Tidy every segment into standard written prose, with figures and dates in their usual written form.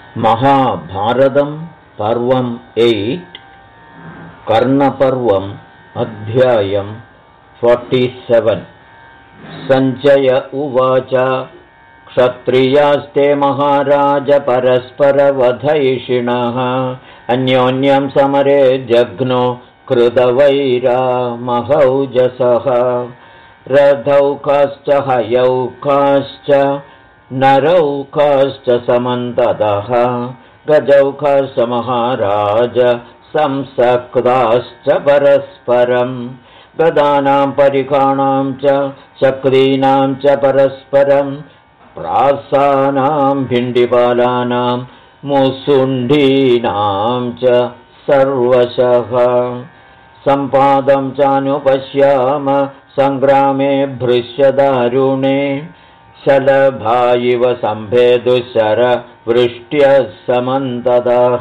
महाभारतं पर्वम् 8 कर्णपर्वम् अध्यायम् 47 सञ्जय उवाच क्षत्रियास्ते महाराज परस्परवधैषिणः अन्योन्यं समरे जघ्नो कृतवैरा महौजसः रथौकाश्च हयौकाश्च नरौकाश्च समन्ततः गजौकाश्च महाराज संसक्ताश्च परस्परं गदानां परिखाणां च चक्रीणां च परस्परं प्रासानां भिण्डिपालानां मुसुण्डीनां च सर्वशः सम्पादं चानुपश्याम सङ्ग्रामे भृश्यदारुणे शलभा इव सम्भेदुशर वृष्ट्यः समन्ततः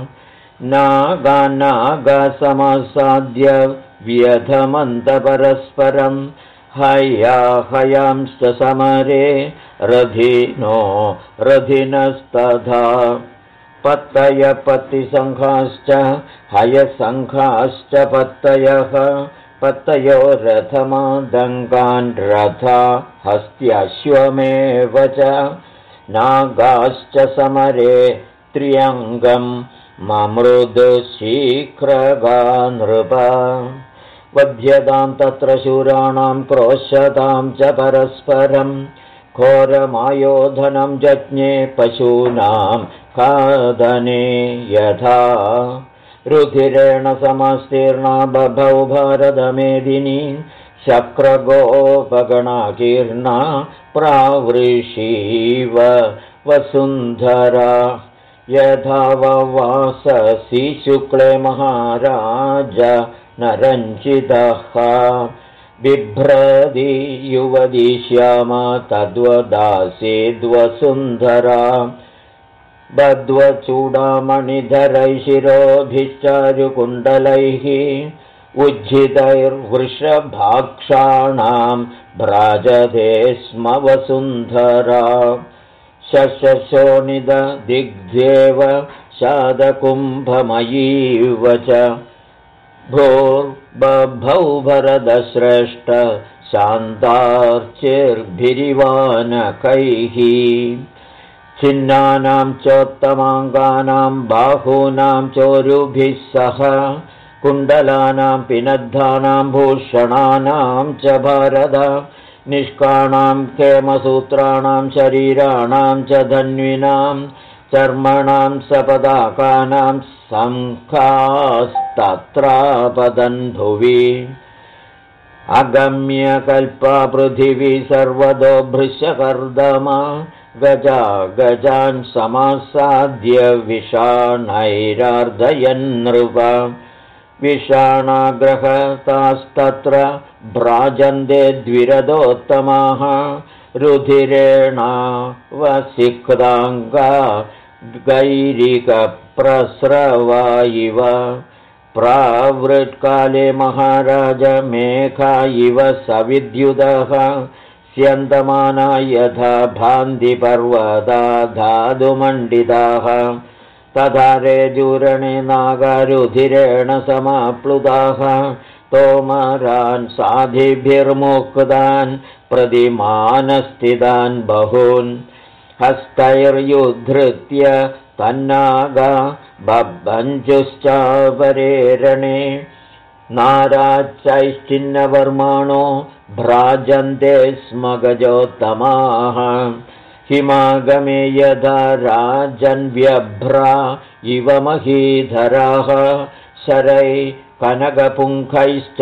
नागासमसाद्य व्यधमन्तपरस्परं हयांश्च समरे रथिनो रथिनस्तथा पत्तयपत्तिसङ्घाश्च हयसङ्घाश्च पत्तयः पत्तयो रथमादङ्गान् रथा हस्त्यश्वमेव च नागाश्च समरे त्र्यङ्गं ममृदुशीघ्रगा नृप वध्यतां तत्र शूराणां क्रोशतां च परस्परं घोरमायोधनं जज्ञे पशूनां खादने यथा रुधिरेण समस्तीर्णा बभौ भारतमेदिनी शक्रगोपगणाकीर्णा प्रावृषीव वसुन्धरा यथा वाससि शुक्ले महाराज नरञ्जितः बिभ्रति युवती श्यामा तद्वदासीद्वसुन्धरा बद्वचूडामणिधरैः शिरोभिश्चारुकुण्डलैः उज्झितैर्वृषभाक्षाणां भ्राजते स्म वसुन्धरा शशशोणितदिग्ध्येव शादकुम्भमयीव च भूर्बभौ भरतश्रेष्ठ शान्तार्चिर्भिरिवानकैः छिन्नानां चोत्तमाङ्गानां बाहूनां चोरुभिः सह कुण्डलानां पिनद्धानां भूषणानां च भारत निष्काणां हेमसूत्राणां शरीराणां च धन्विनां चर्मणां सपदाकानां शङ्खास्तत्रापतन् भुवि अगम्यकल्पा पृथिवी सर्वतो भृशकर्दमा गजा गजान् समासाद्य विषाणैरार्दयन् नृप विषाणाग्रहतास्तत्र भ्राजन्ते द्विरदोत्तमाः रुधिरेणावसिक्ताङ्गा गैरिकप्रस्रवा इव प्रावृत्काले महाराज मेघा इव सविद्युतः स्यन्दमाना यथा भान्तिपर्वता धातुमण्डिताः तथा रेजूरणे नागारुधिरेण समाप्लुताः तोमरान् साधिभिर्मुक्तान् प्रतिमानस्थितान् बहून् हस्तैर्युद्धृत्य तन्नागा बभञ्जुश्चापरेरणे नाराचैश्चिन्नवर्माणो भ्राजन्ते स्म गजोत्तमाः हिमागमे यथा राजन्व्यभ्रा इव महीधराः शरै कनकपुङ्खैश्च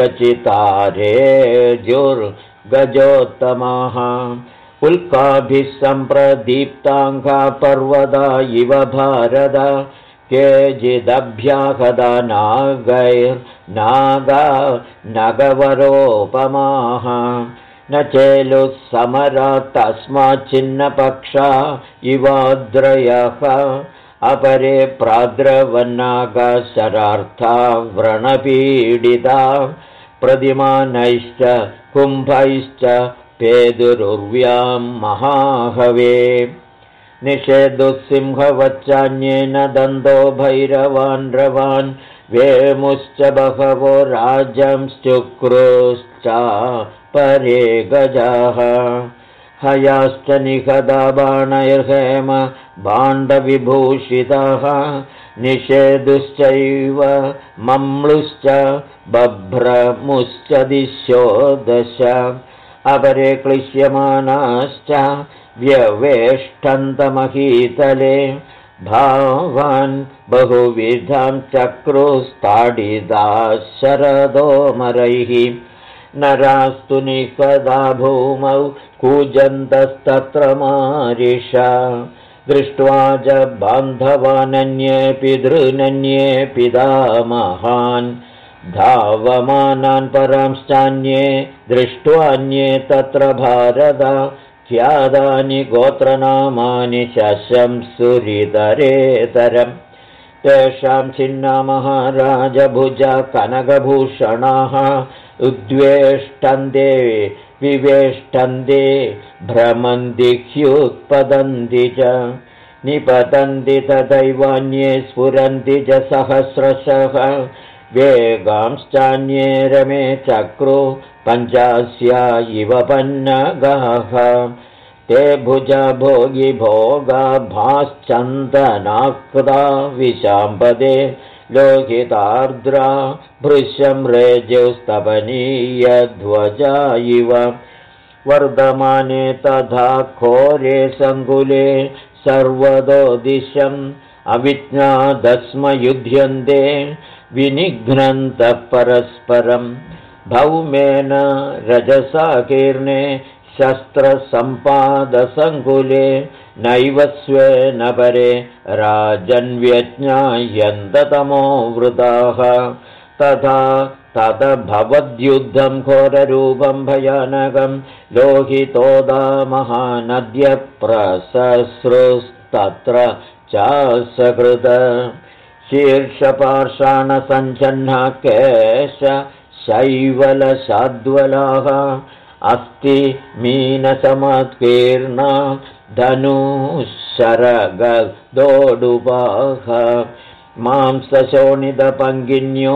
चितारेजुर्गजोत्तमाः उल्काभिः सम्प्रदीप्ताङ्गा पर्वता इव भारत केचिदभ्याहता नागैर्नागा नगवरोपमाः न चेलुः समरा तस्माच्चिन्नपक्षा इवाद्रयः अपरे प्राद्रवन्नागा शरार्था व्रणपीडिता प्रतिमानैश्च कुम्भैश्च पेदुरुर्व्यां महाहवे निषेदुसिंहवच्चान्येन दन्तो भैरवान् रवान् वेमुश्च बहवो राजंश्चुक्रुश्च परे गजाः हयाश्च निहदा बाणैर्हेम भाण्डविभूषिताः निषेदुश्चैव मम्लुश्च बभ्रमुश्च दिशो दश अपरे क्लिश्यमानाश्च व्यवेष्टन्तमहीतले भावान् बहुविधां चक्रुस्ताडिताः शरदोमरैः नरास्तु निकदा भूमौ कूजन्तस्तत्र मारिषा दृष्ट्वा च बान्धवानन्ये दृनन्ये पितामहान् धावमानान् परांश्चान्ये दृष्ट्वान्ये तत्र भारत ख्यातानि गोत्रनामानि शशंसुरितरेतरम् तेषां छिन्ना महाराजभुजा कनकभूषणाः उद्वेष्टन्ते विवेष्टन्ते भ्रमन्ति ह्युत्पतन्ति च निपतन्ति तथैवान्ये स्फुरन्ति च सहस्रशः वेगांश्चान्ये रमे चक्रो पञ्चास्या इव पन्नगाः ते भुजा भोगि भोगा भाश्चन्दनाक्ता विशाम्पदे लोहितार्द्रा भृशं रेजौस्तपनीयध्वजा इव वर्धमाने तथा घोरे सङ्कुले सर्वतो दिशम् अविज्ञातस्म युध्यन्ते विनिघ्नन्तः परस्परम् भौमेन रजसा कीर्णे शस्त्रसम्पादसङ्कुले नैव स्वेन परे राजन्व्यज्ञायन्ततमो वृताः तथा तदभवद्युद्धं घोररूपं भयानकं लोहितोदा महानद्यः प्रससृस्तत्र चासकृत शीर्षपाषाणसञ्चह्ना केश शैवलशाद्वलाः अस्ति मीनसमत्कीर्णा धनुशरगदोडुपाः मांसशोणितपङ्गिन्यो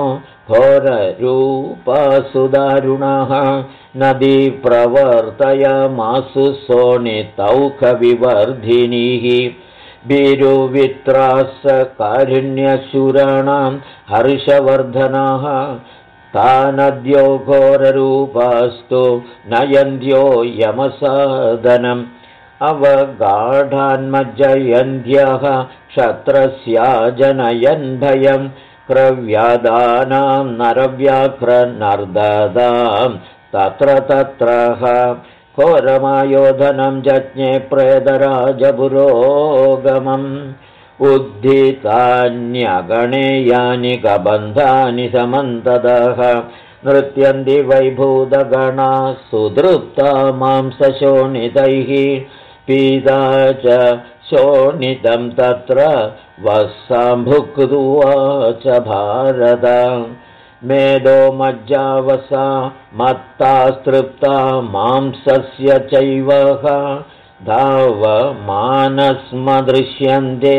घोररूपासुदारुणाः नदी प्रवर्तयमासु शोणितौखविवर्धिनीः भीरुवित्रास कारुण्यशूराणां हर्षवर्धनाः तानद्यो घोररूपास्तु नयन्त्यो यमसादनम् अवगाढान्मज्जयन्त्यः क्षत्रस्या जनयन् भयं क्रव्यादानां नरव्याघ्रनर्ददां तत्र तत्रः घोरमायोधनं जज्ञे प्रेतराजपुरोगमम् उद्धितान्यगणेयानि कबन्धानि समन्ततः नृत्यन्ति वैभूतगणा सुदृप्ता मांसशोणितैः पीता च शोणितं तत्र वसाम्भुक्त्वा च भारत मेदो मज्जावसा मत्तास्तृप्ता मांसस्य चैवः धावमानस्मदृश्यन्ते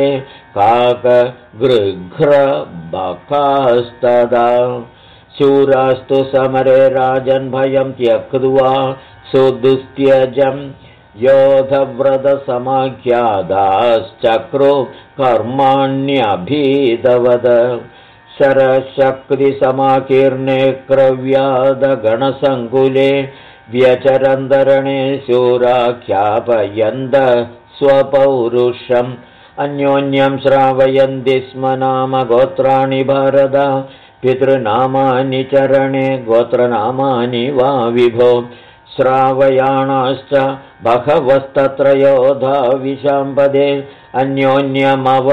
काकगृघ्रबकास्तदा शूरास्तु समरे राजन् भयं त्यक्त्वा सुदुस्त्यजम् योधव्रतसमाख्यादाश्चक्रो कर्माण्यभीतवद शरशक्तिसमाकीर्णे क्रव्यादगणसङ्कुले व्यचरन्दरणे शूराख्यापयन्द स्वपौरुषम् अन्योन्यं श्रावयन्ति स्म नाम गोत्राणि भारत पितृनामानि चरणे गोत्रनामानि वा विभो श्रावयाणाश्च बहवस्तत्र योधा विशाम्पदे अन्योन्यमव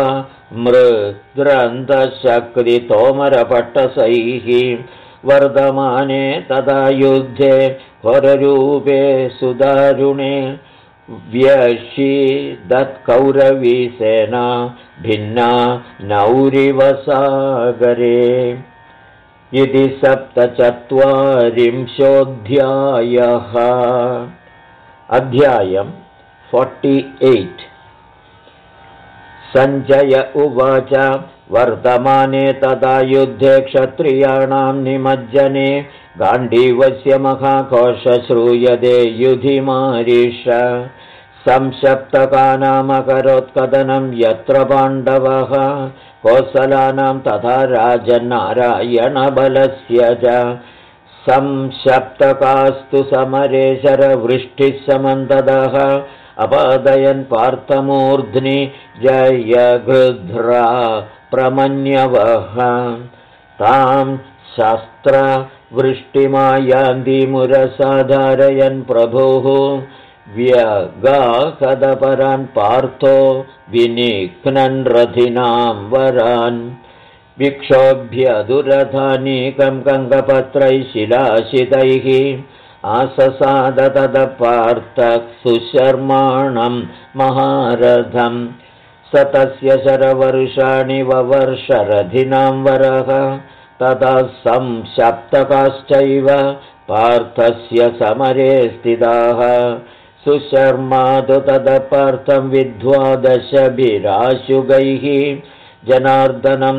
मृद्रन्तशक्तितोमरपट्टसैः वर्धमाने तदा युद्धे घोररूपे सुदारुणे व्यशीदत्कौरवीसेना भिन्ना नौरिवसागरे। इति 47. अध्यायम् 48. सञ्जय उवाच वर्तमाने तदा युद्धे क्षत्रियाणां निमज्जने गाण्डीवस्य महाघोष श्रूयते युधिमारीश संशप्तकानामकरोत्कदनं यत्र पाण्डवः कोसलानां तथा राजनारायणबलस्य च संशप्तकास्तु समरे शरवृष्टिः समन्ततः अपादयन् पार्थमूर्ध्नि जयगृध्रा प्रमन्यवः तां शस्त्रवृष्टिमायान्तिमुरसाधारयन् प्रभुः व्यगाहदपरान् पार्थो विनिघ्नन् रथिनां वरान् विक्षोभ्य दुरथानीकं कङ्कपत्रैः शिलाशितैः आससाद ततः पार्थः सुशर्माणं महारथम् स तस्य शरवर्षाणि ववर्षरथिनां वरः ततः संशप्तकाश्चैव पार्थस्य समरे स्थिताः सुशर्मादु ततः पार्थं विद्वादशभिराशुगैः जनार्दनं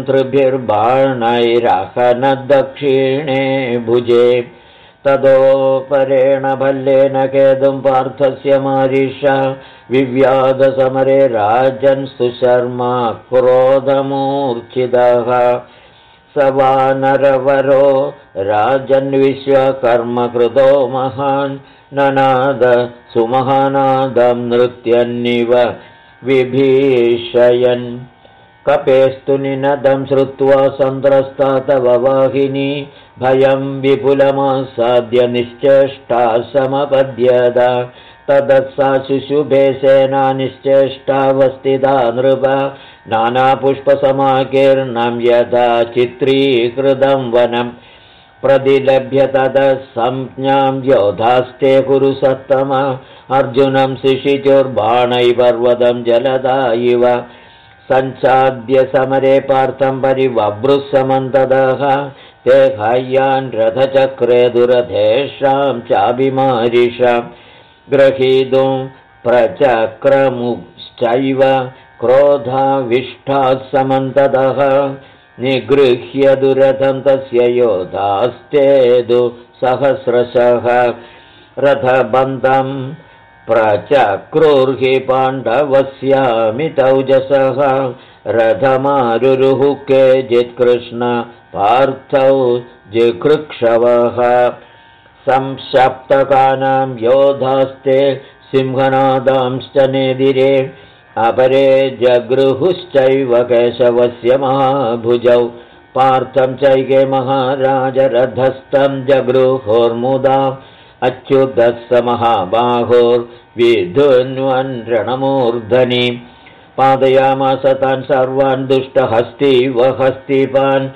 त्रिभिर्बाणैरहनद्दक्षिणे भुजे तदोपरेण भल्लेन केतुं पार्थस्य मारिषा विव्याधसमरे राजन् सुशर्मा क्रोधमूर्च्छितः स वानरवरो राजन् विश्वकर्मकृतो महान् ननाद सुमहानादं नृत्यन्निव विभीषयन् कपेस्तु निनदं श्रुत्वा सन्त्रस्ता तव वाहिनी भयं विपुलमासाद्य निश्चेष्टा समपद्यत तदत्सा शुशुभे सेना निश्चेष्टावस्थिता नृप नानापुष्पसमाकीर्णं यथा चित्रीकृतं वनं प्रतिलभ्य ततः संज्ञां योधास्ते कुरु सत्तम अर्जुनं शिशिचुर्बाणैः पर्वतं जलदा इव सञ्चाद्य समरे पार्थं परिवभृत्समन्ततः ते हय्यान् रथचक्रे दुरधेषां चाभिमारिषा ग्रहीतुं प्रचक्रमुश्चैव क्रोधाविष्ठाः समन्ततः निगृह्य दुरथं तस्य योधास्तेदु सहस्रशः रथबन्धं प्रचक्रुर्हि पाण्डवस्यामितौजसः रथमारुरुः केचित्कृष्ण पार्थौ जिघृक्षवः संशप्तकानां योधास्ते सिंहनादांश्च नेदिरे अपरे जगृहुश्चैव केशवस्य महाभुजौ पार्थं चैके महाराजरथस्थं जगृहोर्मुदा अच्युतस्य महाबाहोर्विधुन्वन् रणमूर्धनि पादयामास तान् सर्वान् दुष्टहस्तीव हस्तिपान्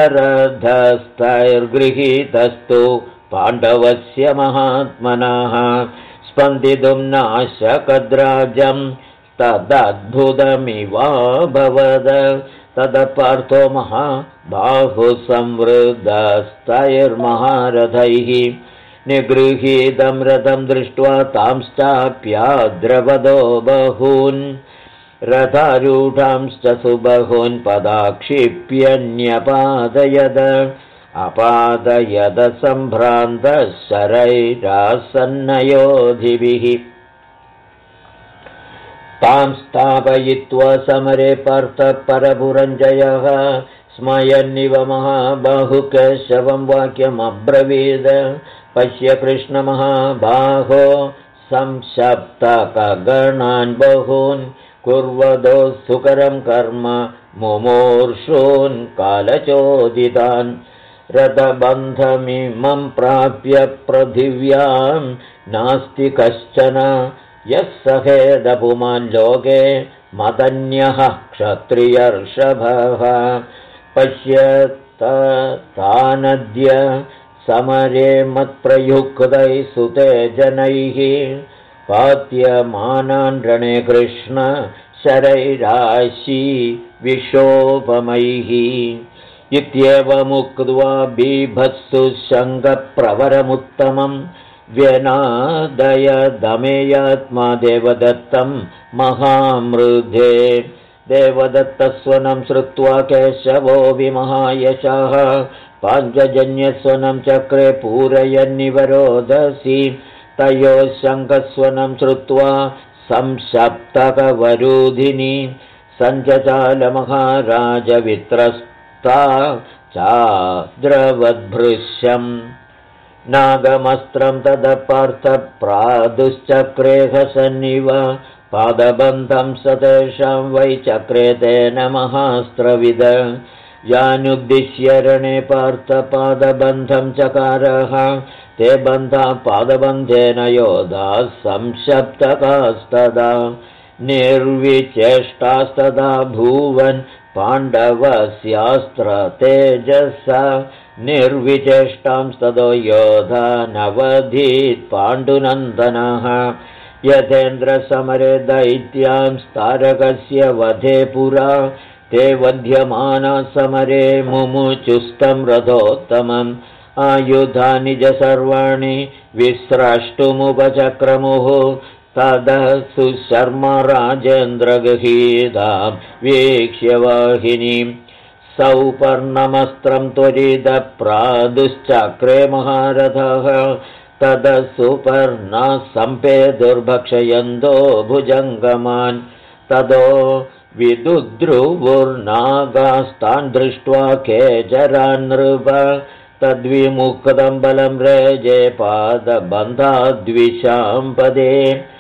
सरथस्थैर्गृहीतस्तु पाण्डवस्य महात्मनः स्पन्दितुं नाशकद्राजं तदद्भुतमिवाभवद ततः पार्थो महाबाहुसंवृद्धस्तैर्महारथैः निगृहीतं रथं दृष्ट्वा तांश्चाप्याद्रवदो बहून् रथारूढांश्च सुबहून् पदाक्षिप्यन्यपादयद अपादयद सम्भ्रान्तः शरैरासन्नयोधिभिः तां स्थापयित्वा समरे पार्थः परपुरञ्जयः स्मयन्निव महाबाहुकेशवं वाक्यमब्रवीद पश्य कृष्णमहाबाहो संशप्तकगणान् बहून् कुर्वदो सुकरं कर्म मुमूर्षून् कालचोदितान् रथबन्धमिमं प्राप्य पृथिव्यां नास्ति कश्चन यः सहेदपुमान् लोके मदन्यः क्षत्रियर्षभः पश्यतानद्य समरे मत्प्रयुक्तैः सुतेजनैः पात्यमानान् रणे कृष्ण शरैराशी विशोभमैः इत्येवमुक्त्वा बीभत्सु शङ्खप्रवरमुत्तमं व्यनादय दमेयात्मा देवदत्तं महामृधे देवदत्तस्वनं श्रुत्वा केशवो विमहायशः पाञ्चजन्यस्वनं चक्रे पूरयन्निवरोदसी तयोः शङ्खस्वनं श्रुत्वा संशप्तकवरूधिनी सञ्चचालमहाराजवित्रस्ता चाद्रवद्भृश्यम् नागमस्त्रं तदपार्थप्रादुश्चक्रेह सन्निव पादबन्धं सतेषां वै चक्रे तेन महास्त्रविद यानुद्दिश्य रणे पार्थपादबन्धं चकारः ते बन्धा पादबन्धेन योधाः संशप्तकास्तदा निर्विचेष्टास्तदा भूवन् पाण्डवस्यास्त्रतेजसा निर्विचेष्टांस्ततो योधा नवधीत् पाण्डुनन्दनः यथेन्द्रसमरे दैत्यांस्तारकस्य वधे पुरा ते वध्यमाना समरे मुमुचुस्तं रथोत्तमम् आयुधानि च सर्वाणि विस्रष्टुमुपचक्रमुः तदा सुशर्मा राजेन्द्रगृहीतां वीक्ष्य वाहिनीं सौपर्णमस्त्रं त्वरितप्रादुश्चक्रे महारथः तदा सुपर्णः सम्पेदुर्भक्षयन्तो भुजङ्गमान् ततो विदुद्रुवुर्नागास्तान् दृष्ट्वा केचरान् नृप तद्विमुक्तं बलं रेजे पादबन्धाद्विशाम्पदे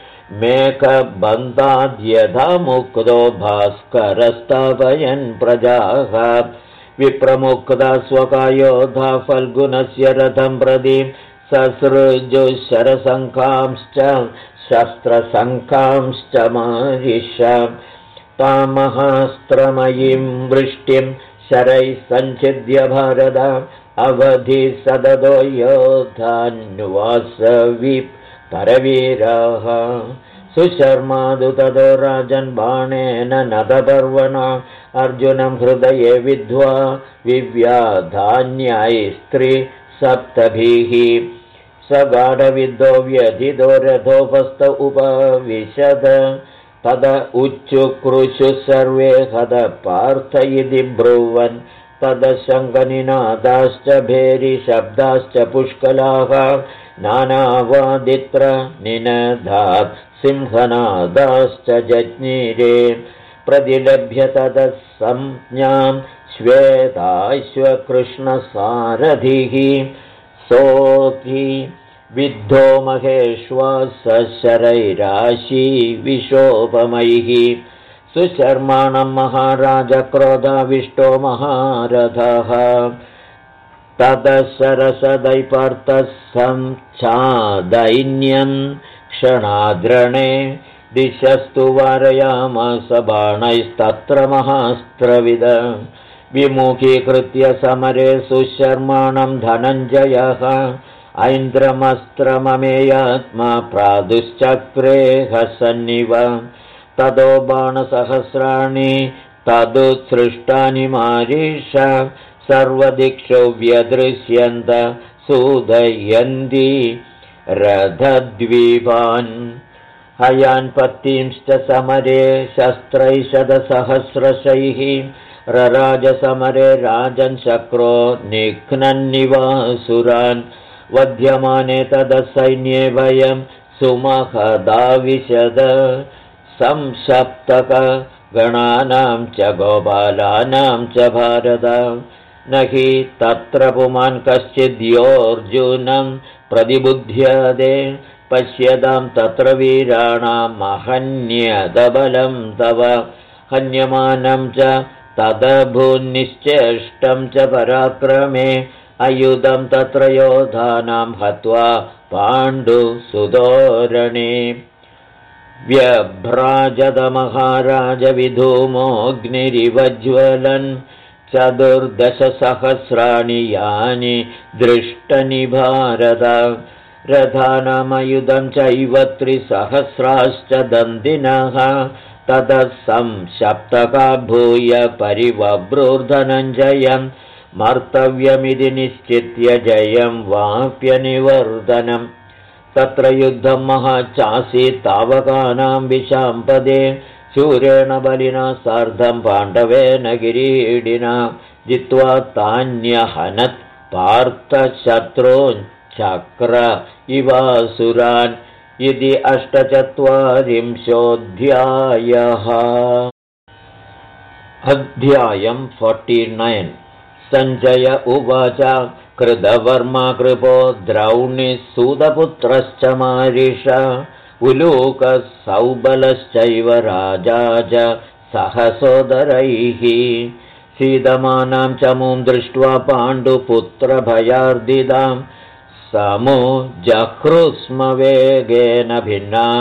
मेघबन्धाद्यथा मुक्तो भास्करस्तापयन् प्रजाः विप्रमुक्ता स्वकायोधा फल्गुनस्य रथं प्रति ससृजुशरशङ्खांश्च शस्त्रशङ्खांश्च मारिष तामहास्त्रमयीं वृष्टिं शरैः सञ्छिद्य भारत अवधि सददो योधान्वासवि परवीराः सुशर्मादु ततो राजन् बाणेन नदपर्वणा अर्जुनं हृदये विद्ध्वा विव्याधान्यैस्त्रिसप्तभिः स गाढविद्धो व्यधितो रथोपस्थ उपविशद तद उच्चुक्रुषुः सर्वे हद पार्थ इति ब्रुवन् तदशङ्खनिनादाश्च भेरिशब्दाश्च पुष्कलाः नानावादित्र निनदात् सिंहनादाश्च जज्ञिरे प्रतिलभ्य ततः संज्ञां श्वेताश्वकृष्णसारथिः सोऽपि विद्धो महेश्वासशरैराशी विशोपमैः सुशर्माणं महाराज क्रोधाविष्टो महारथः तदशरसदैपार्थः संच्छादैन्यं क्षणाद्रणे दिशस्तु वारयामास बाणैस्तत्र महास्त्रविद विमुखीकृत्य समरे सुशर्माणं धनञ्जयः ऐन्द्रमस्त्रममेयात्मा प्रादुश्चक्रे हसन्निव ततो बाणसहस्राणि तदुत्सृष्टानि मारीष सर्वदिक्षु व्यदृश्यन्त सूदयन्ति रथद्वीपान् हयान्पत्तिंश्च समरे शस्त्रैशतसहस्रशैः रराजसमरे राजन् शक्रो निघ्नन्निवासुरान् वध्यमाने तदसैन्ये वयं सुमहदाविशद संसप्तकगणानां च गोपालानां च भारत न हि तत्र पुमान् कश्चिद्योऽर्जुनं प्रतिबुध्यते पश्यतां तत्र वीराणां महन्यदबलं तव हन्यमानं च तदभून्निश्चेष्टं च पराक्रमे अयुधं तत्र योधानां हत्वा पाण्डुसुदोरणे व्यभ्राजदमहाराजविधूमोऽग्निरिवज्वलन् चतुर्दशसहस्राणि यानि दृष्टनि भारत रथानामयुधं चैव त्रिसहस्राश्च दन्दिनः ततः संसप्तका भूय परिवभ्रूर्धनञ्जयम् मर्तव्यमिति निश्चित्य जयं वाप्यनिवर्धनम् तत्र युद्धं महाचासीत् तावकानां विशाम्पदे शूरेण बलिना सार्धं पाण्डवेन किरीटिना जित्वा तान्यहनत् पार्थशत्रून् चक्र इवासुरान् इति 48 अध्यायं 49 सञ्जय उवाच कृतवर्मा कृपो द्रौणिः सूतपुत्रश्च मारिष उलूकः सौबलश्चैव राजा च सहसोदरैः सीदमानां चमूं दृष्ट्वा पाण्डुपुत्रभयार्दितां समुजह्रुस्म वेगेन भिन्नां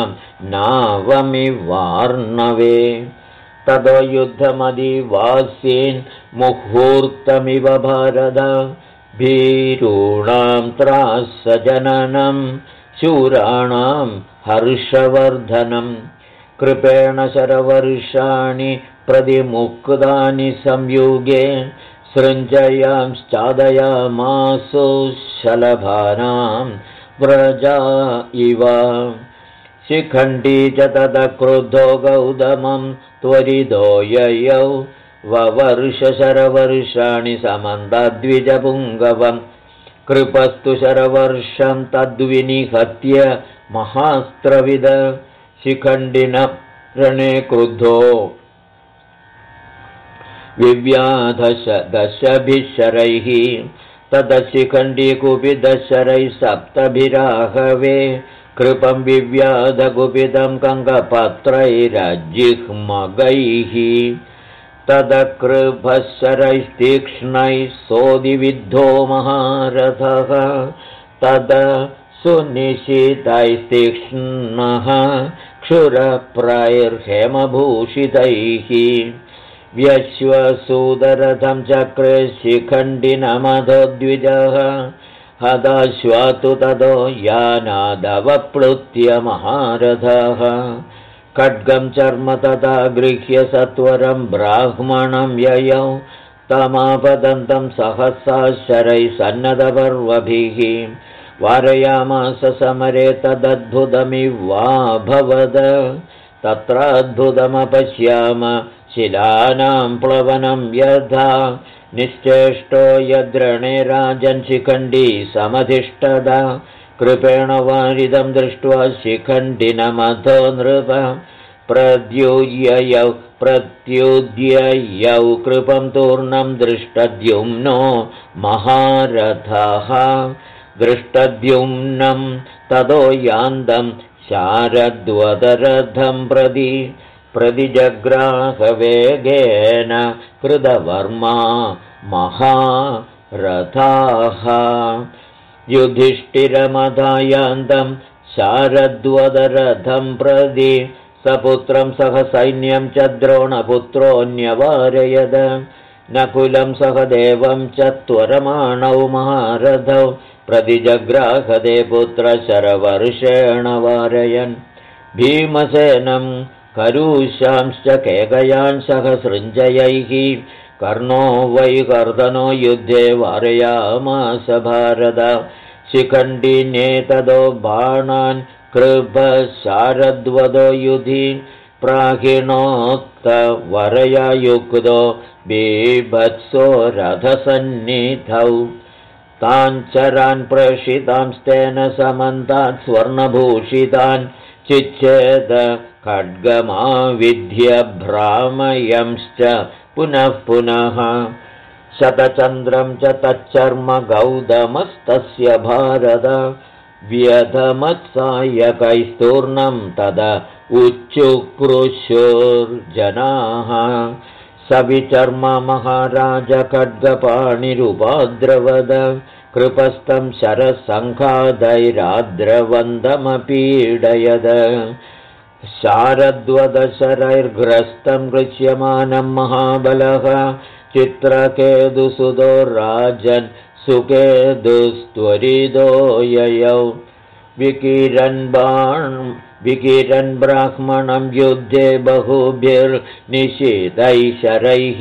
नावमिवार्णवे ततो युद्धमदिवासीन् मुहूर्तमिव भारत भीरूणां त्रासजननं शूराणां हर्षवर्धनं कृपेण शरवर्षाणि प्रतिमुक्तानि संयुगे सृञ्जयांश्चादयामासु शलभानां व्रजा इव शिखण्डी च तदक्रुद्धो गौतमं त्वरितो ययौ ववर्षशरवर्षाणि समन्ताद्विजपुङ्गवं कृपस्तु शरवर्षं तद्विनिहत्य महास्त्रविद शिखण्डिन रणे क्रुद्धो विव्याधशदशभिः शरैः तदशिखण्डीकुपितशरैः सप्तभिराहवे कृपं विव्याधकुपितं कङ्कपत्रैरजिह्मगैः तदकृभशरैस्तीक्ष्णैः सोदिविद्धो महारथः तद सुनिशितैस्तीक्ष्णः क्षुरप्रैर्हेमभूषितैः व्यश्वसूदरथं चक्रे शिखण्डिनमधोद्विजः हताश्वातु ततो यानादवप्लुत्य महारथः खड्गं चर्म तथा गृह्य सत्वरं ब्राह्मणं ययौ तमापदन्तं सहसा शरैः सन्नतपर्वभिः वारयामास समरे तदद्भुतमिवाभवद तत्राद्भुतमपश्याम शिलानां प्लवनं यथा निश्चेष्टो यद्रणे राजन् शिखण्डी समधिष्ठद कृपेण वारिदं दृष्ट्वा शिखण्डिनमथो नृप प्रत्युद्ययौ कृपं तूर्णं दृष्टद्युम्नो महारथः दृष्टद्युम्नं ततो यान्दं शारद्वदरथं प्रतिजग्राहवेगेन कृतवर्मा महारथाः युधिष्ठिरमधायान्तं शारद्वदरथं प्रति सपुत्रं सह सैन्यं च द्रोणपुत्रोऽन्यवारयद नकुलं सह देवं च त्वरमाणौ महारथौ प्रतिजग्राहदे पुत्रशरवर्षेण वारयन् भीमसेनं करूषांश्च केकयान् सह सृञ्जयैः कर्णो वै कर्दनो युद्धे वारयामास भारत शिखण्डिनेतदो बाणान् कृपशारद्वदो युधि प्राहिणोक्तवरया युक्तो बीभत्सो रथसन्निधौ ताञ्चरान् प्रेषितांस्तेन समन्तात् स्वर्णभूषितान् चिच्छेद खड्गमाविध्य भ्रामयंश्च पुनः पुनः शतचन्द्रं च तच्चर्म गौतमस्तस्य भारत व्यधमत्सायकैस्तूर्णं तदा उच्चुक्रुशोर्जनाः सविचर्म महाराज खड्गपाणिरुपाद्रवद कृपस्तं शरसङ्घातैराद्रवन्दमपीडयद शारद्वदशरैर्ग्रस्तं गृह्यमानं महाबलः चित्रकेतुसुतो राजन् सुकेतुस्त्वरितो ययौ विकिरन् ब्राह्मणं युद्धे बहुभिर्निशितैः शरैः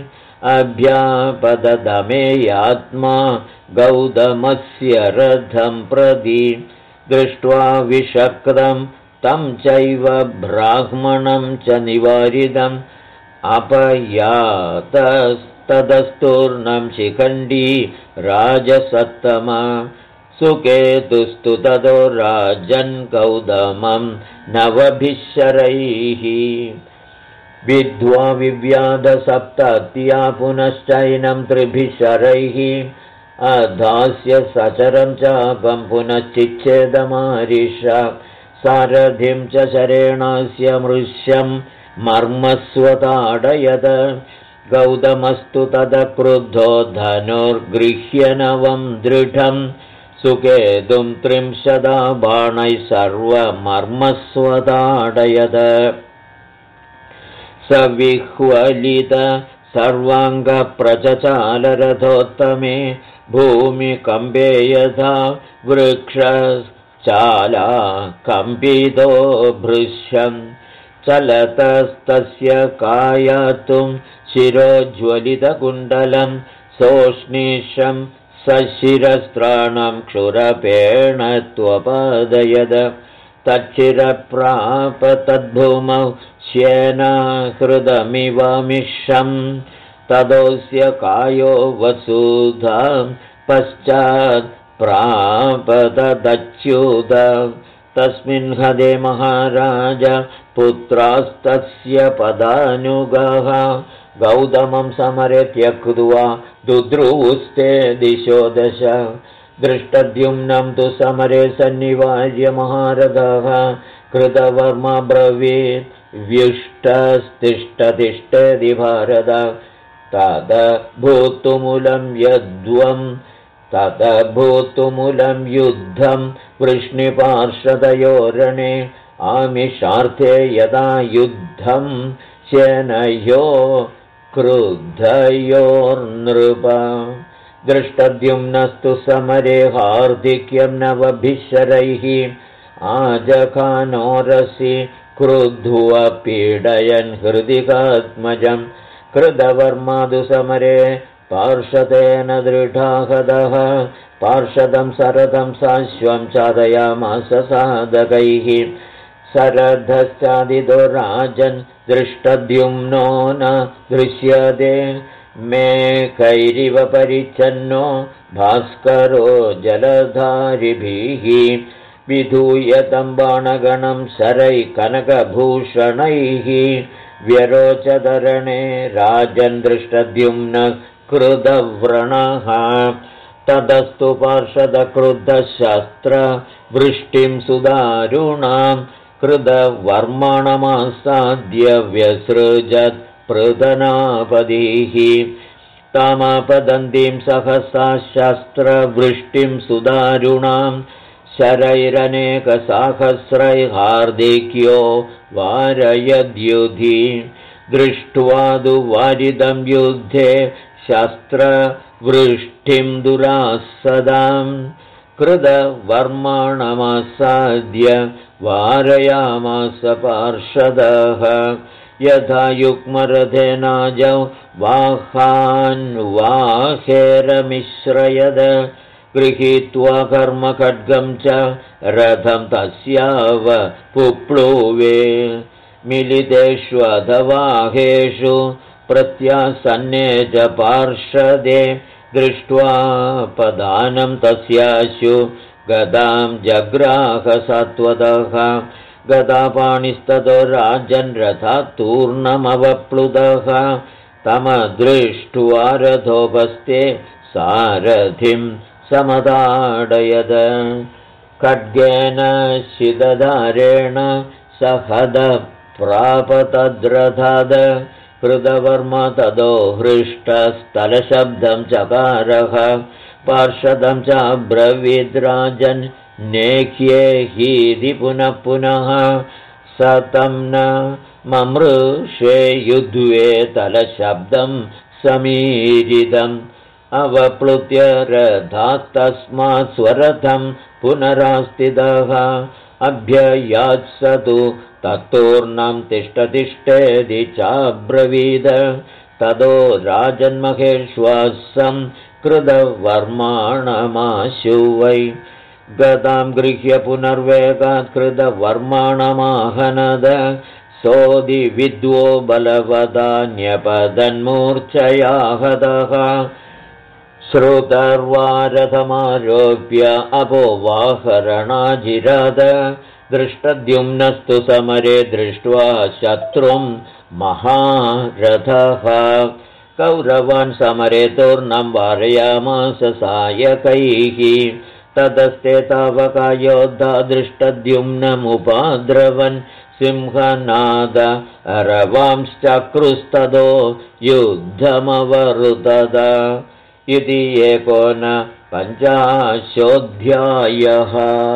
अभ्यापदमेयात्मा गौतमस्य रथं प्रति दृष्ट्वा विषक्तं तं चैव ब्राह्मणं च निवारितम् अपयातस्तदस्तूर्णं शिखण्डी राजसत्तम सुकेतुस्तु ततो राजन् गौतमं नवभिः विद्वा विव्याधसप्तत्या पुनश्चैनं त्रिभिः शरैः अधास्य सचरं चापं पुनश्चिच्छेदमारिष सारथिं च शरेणास्य मृष्यं मर्मस्वताडयत गौतमस्तु तदक्रुद्धो धनुर्गृह्य नवं दृढं सुकेतुं 30 बाणैः सर्वमर्मस्वताडयत सविह्वलित सर्वाङ्गप्रचचालरथोत्तमे भूमिकम्पे यथा वृक्षचाला कम्पितो भृश्यं चलतस्तस्य कायातुं शिरोज्ज्वलितकुण्डलं सोष्णीशं सशिरस्त्राणं क्षुरपेण त्वपादयद तच्चिरप्राप तद्भूमौ श्येनाहृदमिवामिषं तदोऽस्य कायो वसुधां पश्चात् प्रापतदच्युत तस्मिन् हदे महाराज पुत्रास्तस्य पदानुगाः गौतमं समरे त्यक्त्वा दुद्रुवुस्ते दिशो दश दृष्टद्युम्नं तु समरे सन्निवार्य महारथः कृतवर्मा ब्रवीत् व्युष्टस्तिष्ठतिष्ठति भारत तदभूतुमूलं युद्धं वृष्णिपार्षदयोरणे आमिषार्थे यदा युद्धं सेनयो क्रुद्धयोर्नृप दृष्टद्युम्नस्तु समरे हार्दिक्यं नवभिः आजखानोरसि क्रुद्ध्वा पीडयन् हृदिकात्मजं कृतवर्मादु समरे पार्षदेन दृढाहदः पार्षदं सरथं साश्वं चादयामास साधकैः सरथश्चादितो राजन् दृष्टद्युम्नो न दृश्यते मेघैरिव परिच्छन्नो भास्करो जलधारिभिः विधूयतं बाणगणं शरैः कनकभूषणैः व्यरोचदरणे राजन् दृष्टद्युम्नः कृतव्रणः ततस्तु पार्षदक्रुद्धशस्त्रवृष्टिं सुदारुणां कृतवर्मणमासाद्य व्यसृजत् पृतनापदीः तामापदन्तीं सहसा शस्त्रवृष्टिं सुदारुणां शरैरनेकसाहस्रैः हार्दिक्यो वारयद्युधि दृष्ट्वा तु वारिदं युद्धे शस्त्रवृष्टिं दुरासदां कृतवर्मणमासाद्य वारयामास पार्षदः यथा युग्मरथेनाजौ वाहान्वाहेरमिश्रयद गृहीत्वा कर्मखड्गं च रथं तस्याव पुप्लुवे मिलितेष्वथवाहेषु प्रत्यासन्ने च पार्षदे दृष्ट्वा पदानं तस्याशु गदां जग्राहसत्वतः गदापाणिस्ततो राजन् रथात्तूर्णमवप्लुतः तमदृष्ट्वा रथोपस्थे सारथिं समताडयद खड्गेन शिदधारेण सहद प्रापतद्रथाद कृतवर्मा ततो हृष्टस्थलशब्दं चकारः पार्षदं चाब्रवीद्राजन् नेह्ये हीति पुनः पुनः सतं न ममृषे युध्वे तलशब्दं समीरितम् अवप्लुत्य रथात्तस्मात् स्वरथं पुनरास्थितः अभ्ययात्सतु तत्तूर्णं तिष्ठतिष्ठेति चाब्रवीद ततो राजन्महेश्वासं कृतवर्माणमाशु वै गदां गृह्य पुनर्वेगात् कृतवर्माणमाहनद सोदिविद्वो बलवदान्यपदन्मूर्च्छया हतः श्रुतर्वारथमारोप्य अपोवाहरणाजिरद दृष्टद्युम्नस्तु समरे दृष्ट्वा शत्रुं महारथः कौरवान् समरे तूर्णं वारयामास सायकैः ततस्ते तावका योद्धा दृष्टद्युम्नमुपाद्रवन् सिंहनाद अरवांश्चक्रुस्तदो युद्धमवरुदद इति 49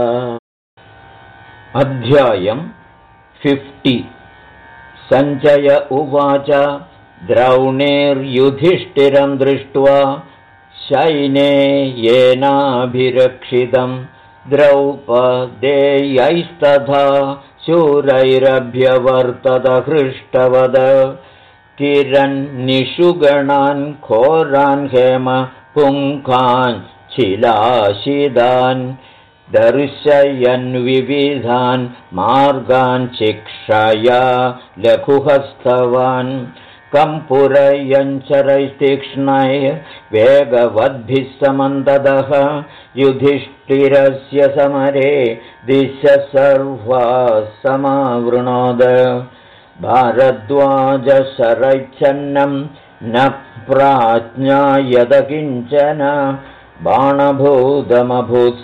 अध्यायम् 50 सञ्जय उवाच द्रौणेर्युधिष्ठिरं दृष्ट्वा शैने येनाभिरक्षितं द्रौपदेयैस्तथा शूरैरभ्यवर्तत हृष्टवद किरन्निषुगणान् घोरान् हेम पुङ्खान् शिलाशिदान् दर्शयन् विविधान् मार्गान् शिक्षया लघुहस्तवान् कम्पुरयञ्चरैस्तीक्ष्णैर्वेगवद्भिः समन्ददः युधिष्ठिरस्य समरे दिशः सर्वाः समावृणोद भारद्वाजशरैच्छन्नं न प्राज्ञायत किञ्चन बाणभूतमभूत्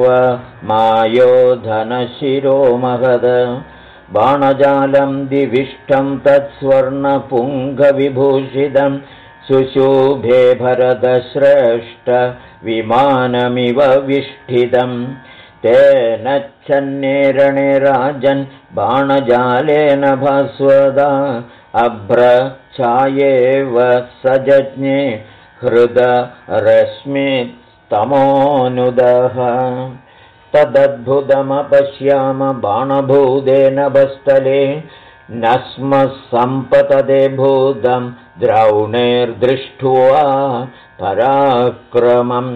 सर्वमायोधनशिरो महद बाणजालं दिविष्टं तत्स्वर्णपुङ्गविभूषितं सुशोभे भरतश्रेष्ठ विमानमिव विष्ठितं तेन छन्नेरणे राजन् बाणजालेन भास्वदा अभ्रच्छायेव सजज्ञे हृदरश्मितमोऽनुदः तदद्भुतमपश्याम बाणभूतेन बस्तले न स्म सम्पतते भूतं द्रौणेर्दृष्ट्वा पराक्रमम्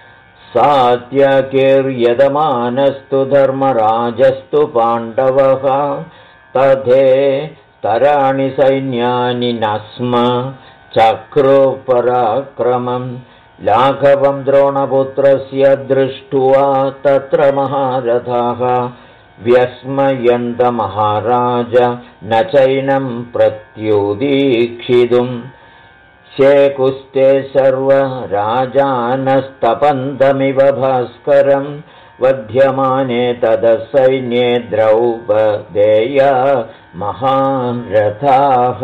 सात्यकिर्यजमानस्तु धर्मराजस्तु पाण्डवः तथेतराणि सैन्यानि न स्म चक्रुपराक्रमम् लाघवं द्रोणपुत्रस्य दृष्ट्वा तत्र महारथाः व्यस्मयन्तमहाराज न चैनं प्रत्युदीक्षितुम् शेकुस्ते सर्वराजानस्तपन्तमिव भास्करं वध्यमाने तदसैन्ये द्रौपदेया महारथाः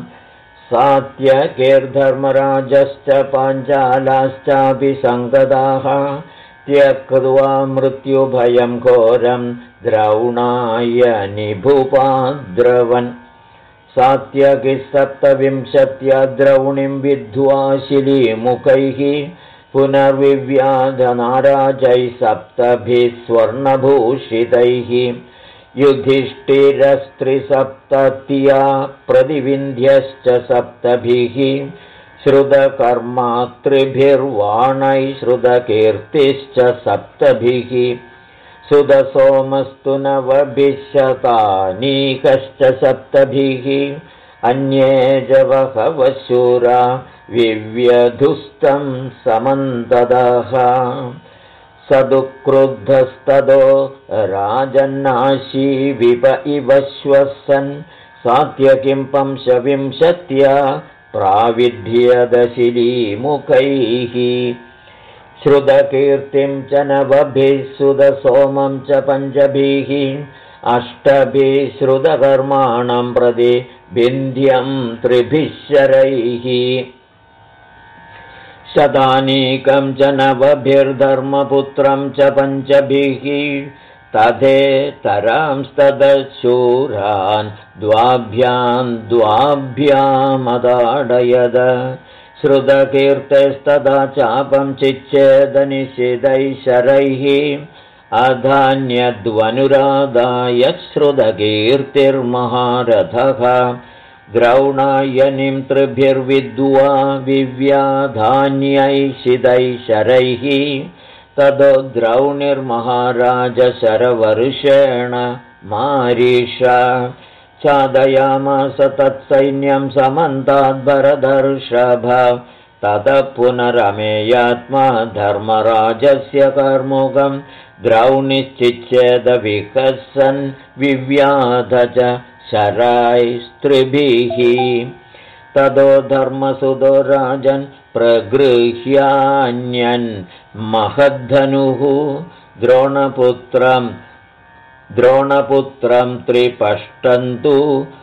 सात्यकिर्धर्मराजश्च पाञ्चालाश्चापि सङ्गताः त्यक्त्वा मृत्युभयं घोरं द्रौणाय निभुपाद्रवन् सात्यकिः 27 द्रौणिं विद्ध्वा शिलीमुखैः पुनर्विव्याधनाराजैः 7 स्वर्णभूषितैः युधिष्ठिरस्त्रिसप्तत्या प्रतिविन्ध्यश्च 7 श्रुतकर्मात्रिभिर्वाणैः श्रुतकीर्तिश्च 7 सुदसोमस्तु 9 शतानीकश्च 7 अन्ये च बहवः शूरा विव्यधुस्तं समन्ततः सदुक्रुद्धस्तदो राजन्नाशीविप इव श्वसन् सात्यकिं 25 प्राविध्यदशिलीमुखैः श्रुतकीर्तिं च 9 सुदसोमं च 5 8 श्रुतकर्माणं प्रति विन्ध्यं 3 शरैः शतानीकं च 9 च 5 तथेतरांस्तदशूरान् द्वाभ्यामदाडयद श्रुतकीर्तेस्तदा चापं चिच्छेदनिषिदैः शरैः अधान्यद्वनुरादाय श्रुतकीर्तिर्महारथः द्रौणायनिं 3 विव्याधान्यैः शिदैः शरैः ततो द्रौणिर्महाराजशरवर्षेण मारीषा चादयामास तत्सैन्यं समन्ताद्भरदर्षभ ततः पुनरमेयात्मा धर्मराजस्य कर्मुकं द्रौणिश्चिच्छेदविकसन् विव्याध च शरैस्त्रिभिः ततो धर्मसुतो राजन् प्रगृह्यान्यन् महद्धनुः द्रोणपुत्रं त्रिपष्टन्तु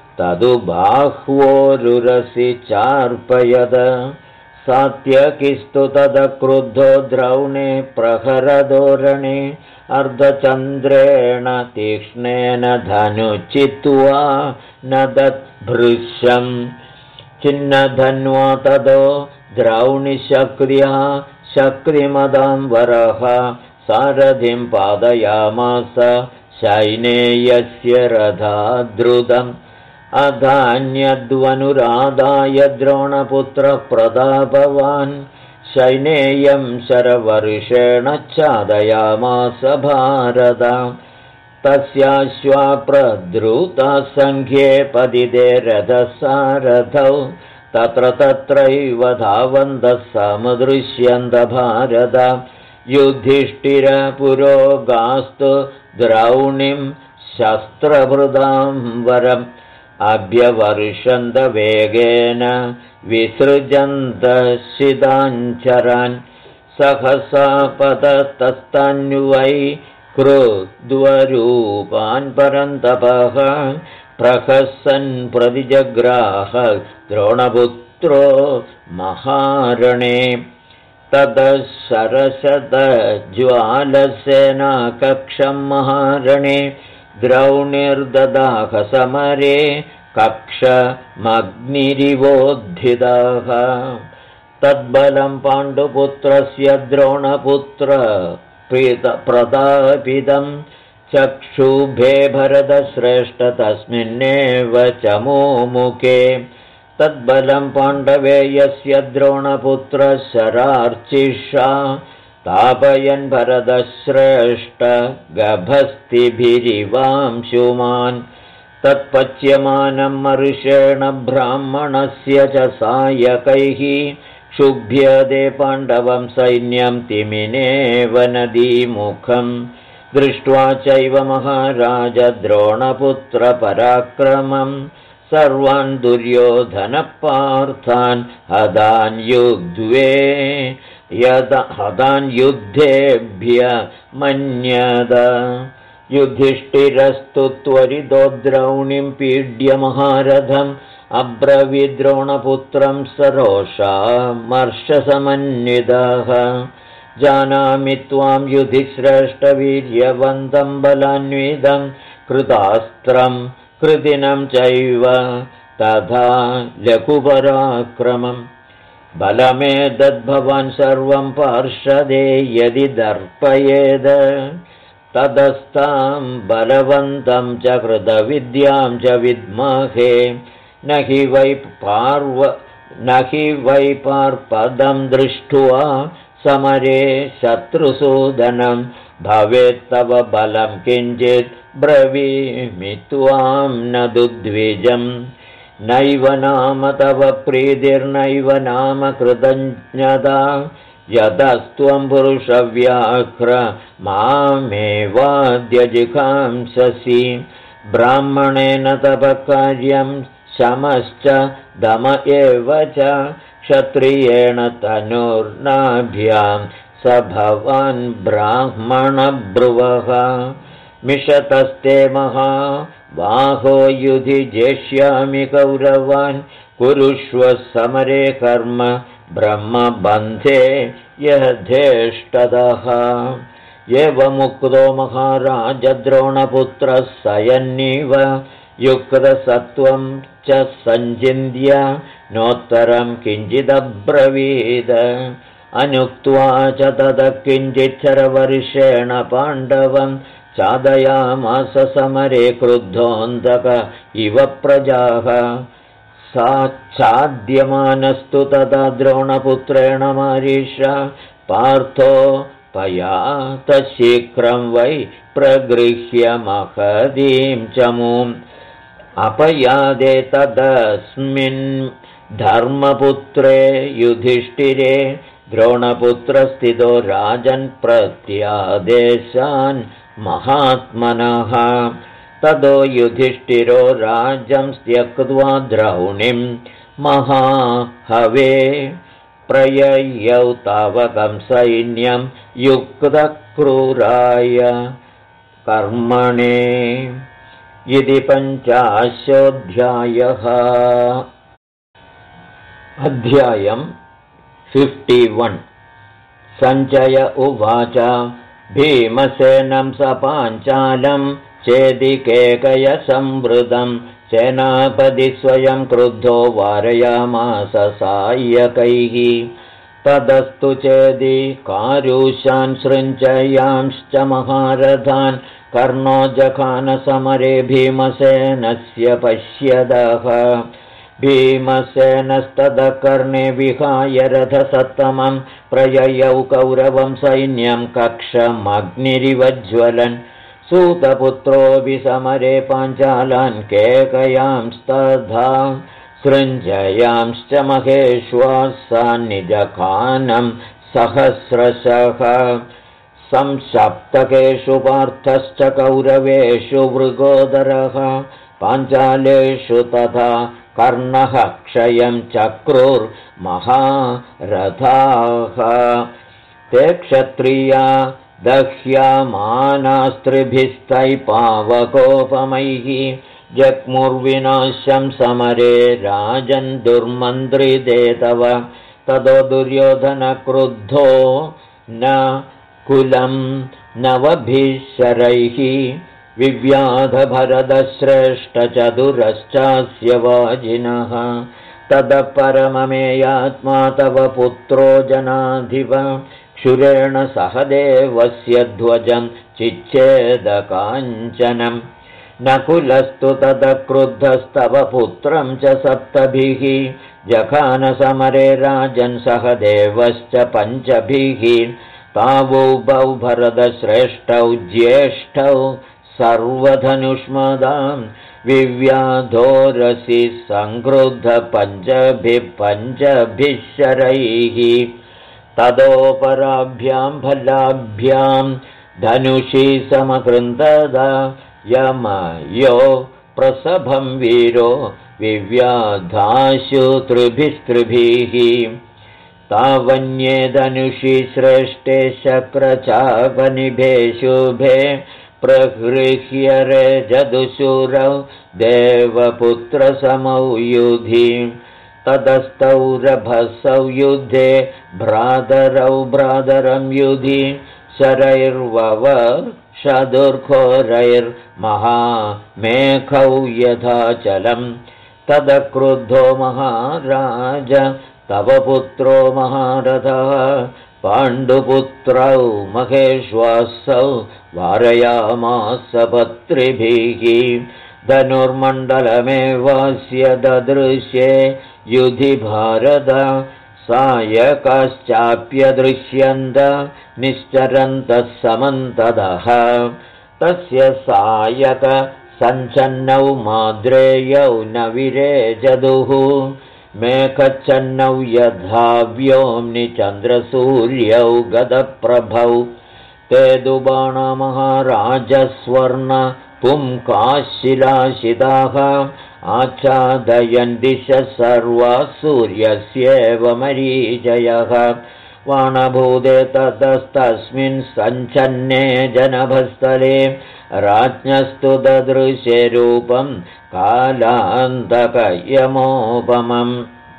तदुबाह्वोरुरसि चार्पयद सात्यकिस्तु तदक्रुद्धो द्रौणे प्रहरधोरणे अर्धचन्द्रेण तीक्ष्णेन धनुचित्वा न दद्भृशम् छिन्नधन्वा ततो द्रौणिशक्रिया शक्तिमदां वरः सारथिं पादयामास शैनेयस्य रथाद्रुतम् अधान्यद्वनुराधाय द्रोणपुत्रः प्रतापवान् शैनेयं शरवर्षेण चादयामास भारत तस्याश्वाप्रद्रुतसङ्ख्ये पतिते रथसारथौ तत्रैव धावन्तः समुदृश्यन्त भारत युधिष्ठिरपुरोगास्तु द्रौणिं शस्त्रभृतां वरम् अभ्यवर्षन्त वेगेन विसृजन्त शिदाञ्चरान् सहसा पततस्तन्वै क्रुद्वरूपान् परन्तपः प्रहसन् प्रतिजग्राह द्रोणपुत्रो महारणे ततः शरशतज्वालसेनाकक्षं महारणे द्रौणिर्ददाह समरे कक्षमग्निरिवोद्धितः तद्बलं पाण्डुपुत्रस्य द्रोणपुत्र प्रतापितं चक्षुभे भरतश्रेष्ठ तस्मिन्नेव चमूमुखे तद्बलं पाण्डवे यस्य द्रोणपुत्र शरार्चिषा तापयन् भरतश्रेष्ठ गभस्तिभिरिवांशुमान् तत्पच्यमानं मर्षेण ब्राह्मणस्य च सायकैः क्षुभ्यते पाण्डवं सैन्यं तिमिनेव नदीमुखं दृष्ट्वा चैव महाराज द्रोणपुत्रपराक्रमं सर्वान् दुर्योधनपार्थान् हतान् युद्धेभ्य मन्यद युधिष्ठिरस्तु त्वरितो द्रौणिं पीड्य महारथम् अब्रवीद्रोणपुत्रं सरोषामर्षसमन्वितः जानामि त्वां युधिश्रेष्ठवीर्यवन्तं बलान्वितं कृतास्त्रं कृतिनं चैव तथा लघुपराक्रमं बलमेतद्भवान् सर्वं पार्षदे यदि दर्पयेद तदस्तां बलवन्तं च कृतविद्यां च विद्महे न हि वै पार्पदं दृष्ट्वा समरे शत्रुसूदनं भवेत्तव बलं किञ्चित् ब्रवीमि त्वां न दुद्विजम् नैव नाम तव प्रीतिर्नैव नाम कृतज्ञता यतस्त्वं पुरुषव्याघ्र मामेवाद्यजिघांससि ब्राह्मणेन तव कार्यं शमश्च दम एव च क्षत्रियेण तनुर्नाभ्यां स भवान् ब्राह्मणब्रुवः मिषतस्ते महाबाहो युधि जेष्यामि कौरवान् कुरुष्व समरे कर्म ब्रह्मबन्धे यथेष्टदः एवमुक्तो महाराज द्रोणपुत्रः सयन्निव युक्तसत्त्वं च सञ्चिन्त्य नोत्तरं किञ्चिदब्रवीद अनुक्त्वा च ततः किञ्चिच्छरवर्षेण पाण्डवं चादयामास समरे क्रुद्धोऽन्तक इव प्रजाः साच्छाद्यमानस्तु तदा द्रोणपुत्रेण मारीषा पार्थो पयातशीघ्रं वै प्रगृह्य महदीं चमूम् अपयादे तदस्मिन् धर्मपुत्रे युधिष्ठिरे द्रोणपुत्रस्थितो राजन् प्रत्यादेशान् महात्मनः ततो युधिष्ठिरो राज्यं त्यक्त्वा द्रौणिं महाहवे प्रययौ तावकं सैन्यं युक्तक्रूराय कर्मणे इति 50 अध्यायम् 51 सञ्जय उवाच भीमसेनं सपाञ्चालं चेदिकेकयसंवृतं सेनापति स्वयं क्रुद्धो वारयामास सायकैः तदस्तु चेदि कारुशान् सृञ्जयांश्च महारथान् कर्णो जखानसमरे भीमसेनस्य पश्यदः भीमसेनस्ततः कर्णे विहाय रथसत्तमं प्रययौ कौरवं सैन्यं कक्षमग्निरिवज्ज्वलन् सूतपुत्रोऽपि समरे पाञ्चालान् केकयांस्तथा सृञ्जयांश्च महेश्वासान् निजखानं सहस्रशः संसप्तकेषु पार्थश्च कौरवेषु मृगोदरः पाञ्चालेषु तथा कर्णः क्षयं चक्रुर्महारथाः ते क्षत्रिया दह्यमानास्त्रिभिस्तैपावकोपमैः जग्मुर्विनाशं समरे राजन् दुर्मन्त्रिते तव ततो दुर्योधनक्रुद्धो न कुलं नवभिशरैः विव्याधभरतश्रेष्ठचतुरश्चास्य वाजिनः ततः परममेयात्मा तव पुत्रो जनाधिप क्षुरेण सहदेवस्य ध्वजं चिच्छेदकाञ्चनम् नकुलस्तु ततः क्रुद्धस्तव पुत्रं च सप्तभिः जखानसमरे राजन् सहदेवश्च पञ्चभिः तावुभौ भरतश्रेष्ठौ ज्येष्ठौ सर्वधनुष्मदां विव्याधोरसि सङ्क्रुद्धपञ्चभिः शरैः तदोपराभ्यां फलाभ्यां धनुषी समकृन्ददा यमयो प्रसभं वीरो विव्याधाशु त्रिभिस्त्रिभिः तावन्ये धनुषि श्रेष्ठे शक्रचापनिभे शुभे प्रगृह्य रेजदुशूरौ देवपुत्रसमौ युधि ततस्तौ रभसौ युद्धे भ्रातरौ भ्रातरं युधि शरैर्ववर्षदुर्घोरैर्महामेघौ यथाचलम् तदक्रुद्धो महाराज तव पुत्रो महारथः पाण्डुपुत्रौ महेश्वासौ वारयामास पत्रिभिः धनुर्मण्डलमेवास्य ददृश्ये युधि भारत सायकाश्चाप्यदृश्यन्त निश्चरन्तः समन्ततः तस्य सायक सञ्चन्नौ माद्रेयौ न विरेजदुः मेघच्छन्नौ यथा व्योम्नि चन्द्रसूर्यौ गदप्रभौ ते दुबाणमहाराजस्वर्ण पुंकाशिलाशिताः आच्छादयन् दिशः सर्वाः सूर्यस्येव मरीचयः वाणभूते ततस्तस्मिन् सञ्चन्ने जनभस्थले राज्ञस्तु ददृशे रूपं कालान्तकयमोपमम्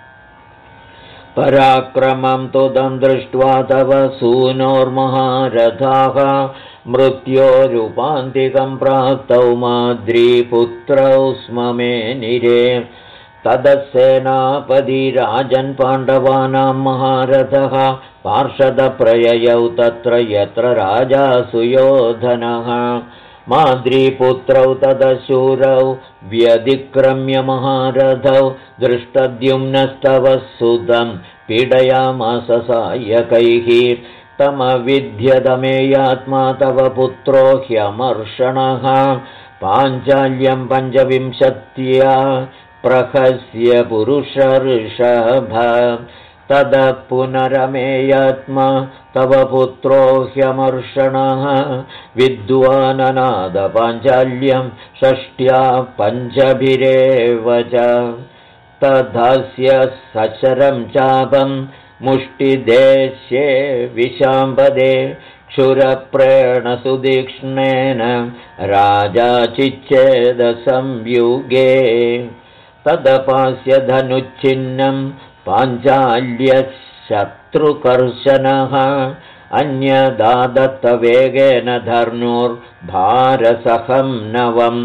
पराक्रमं तुदं दृष्ट्वा तव सूनोर्महारथाः मृत्योरुपान्तिकं प्राप्तौ माद्रीपुत्रौ स्म मे निरे तदसेनापदी राजन् पाण्डवानां महारथः पार्षदप्रययौ तत्र यत्र राजा सुयोधनः माद्रीपुत्रौ तदशूरौ व्यतिक्रम्य महारथौ दृष्टद्युम्नस्तव सुतं पीडयामास सायकैः तमविद्यतमेयात्मा तव पुत्रो ह्यमर्षणः पाञ्चाल्यं 25 प्रहस्य पुरुषर्षभ ततः पुनरमेयात्मा तव पुत्रो ह्यमर्षणः विद्वाननाद पाञ्चाल्यं 6 5 च तथास्य सशरं चापं मुष्टिदेश्ये विशाम्बदे क्षुरप्रेणसुदीक्ष्णेन राजा चिच्छेदसंयुगे तदपास्य धनुच्छिन्नं पाञ्चाल्यशत्रुकर्शनः अन्यदादत्तवेगेन धर्नुर्भारसहं नवम्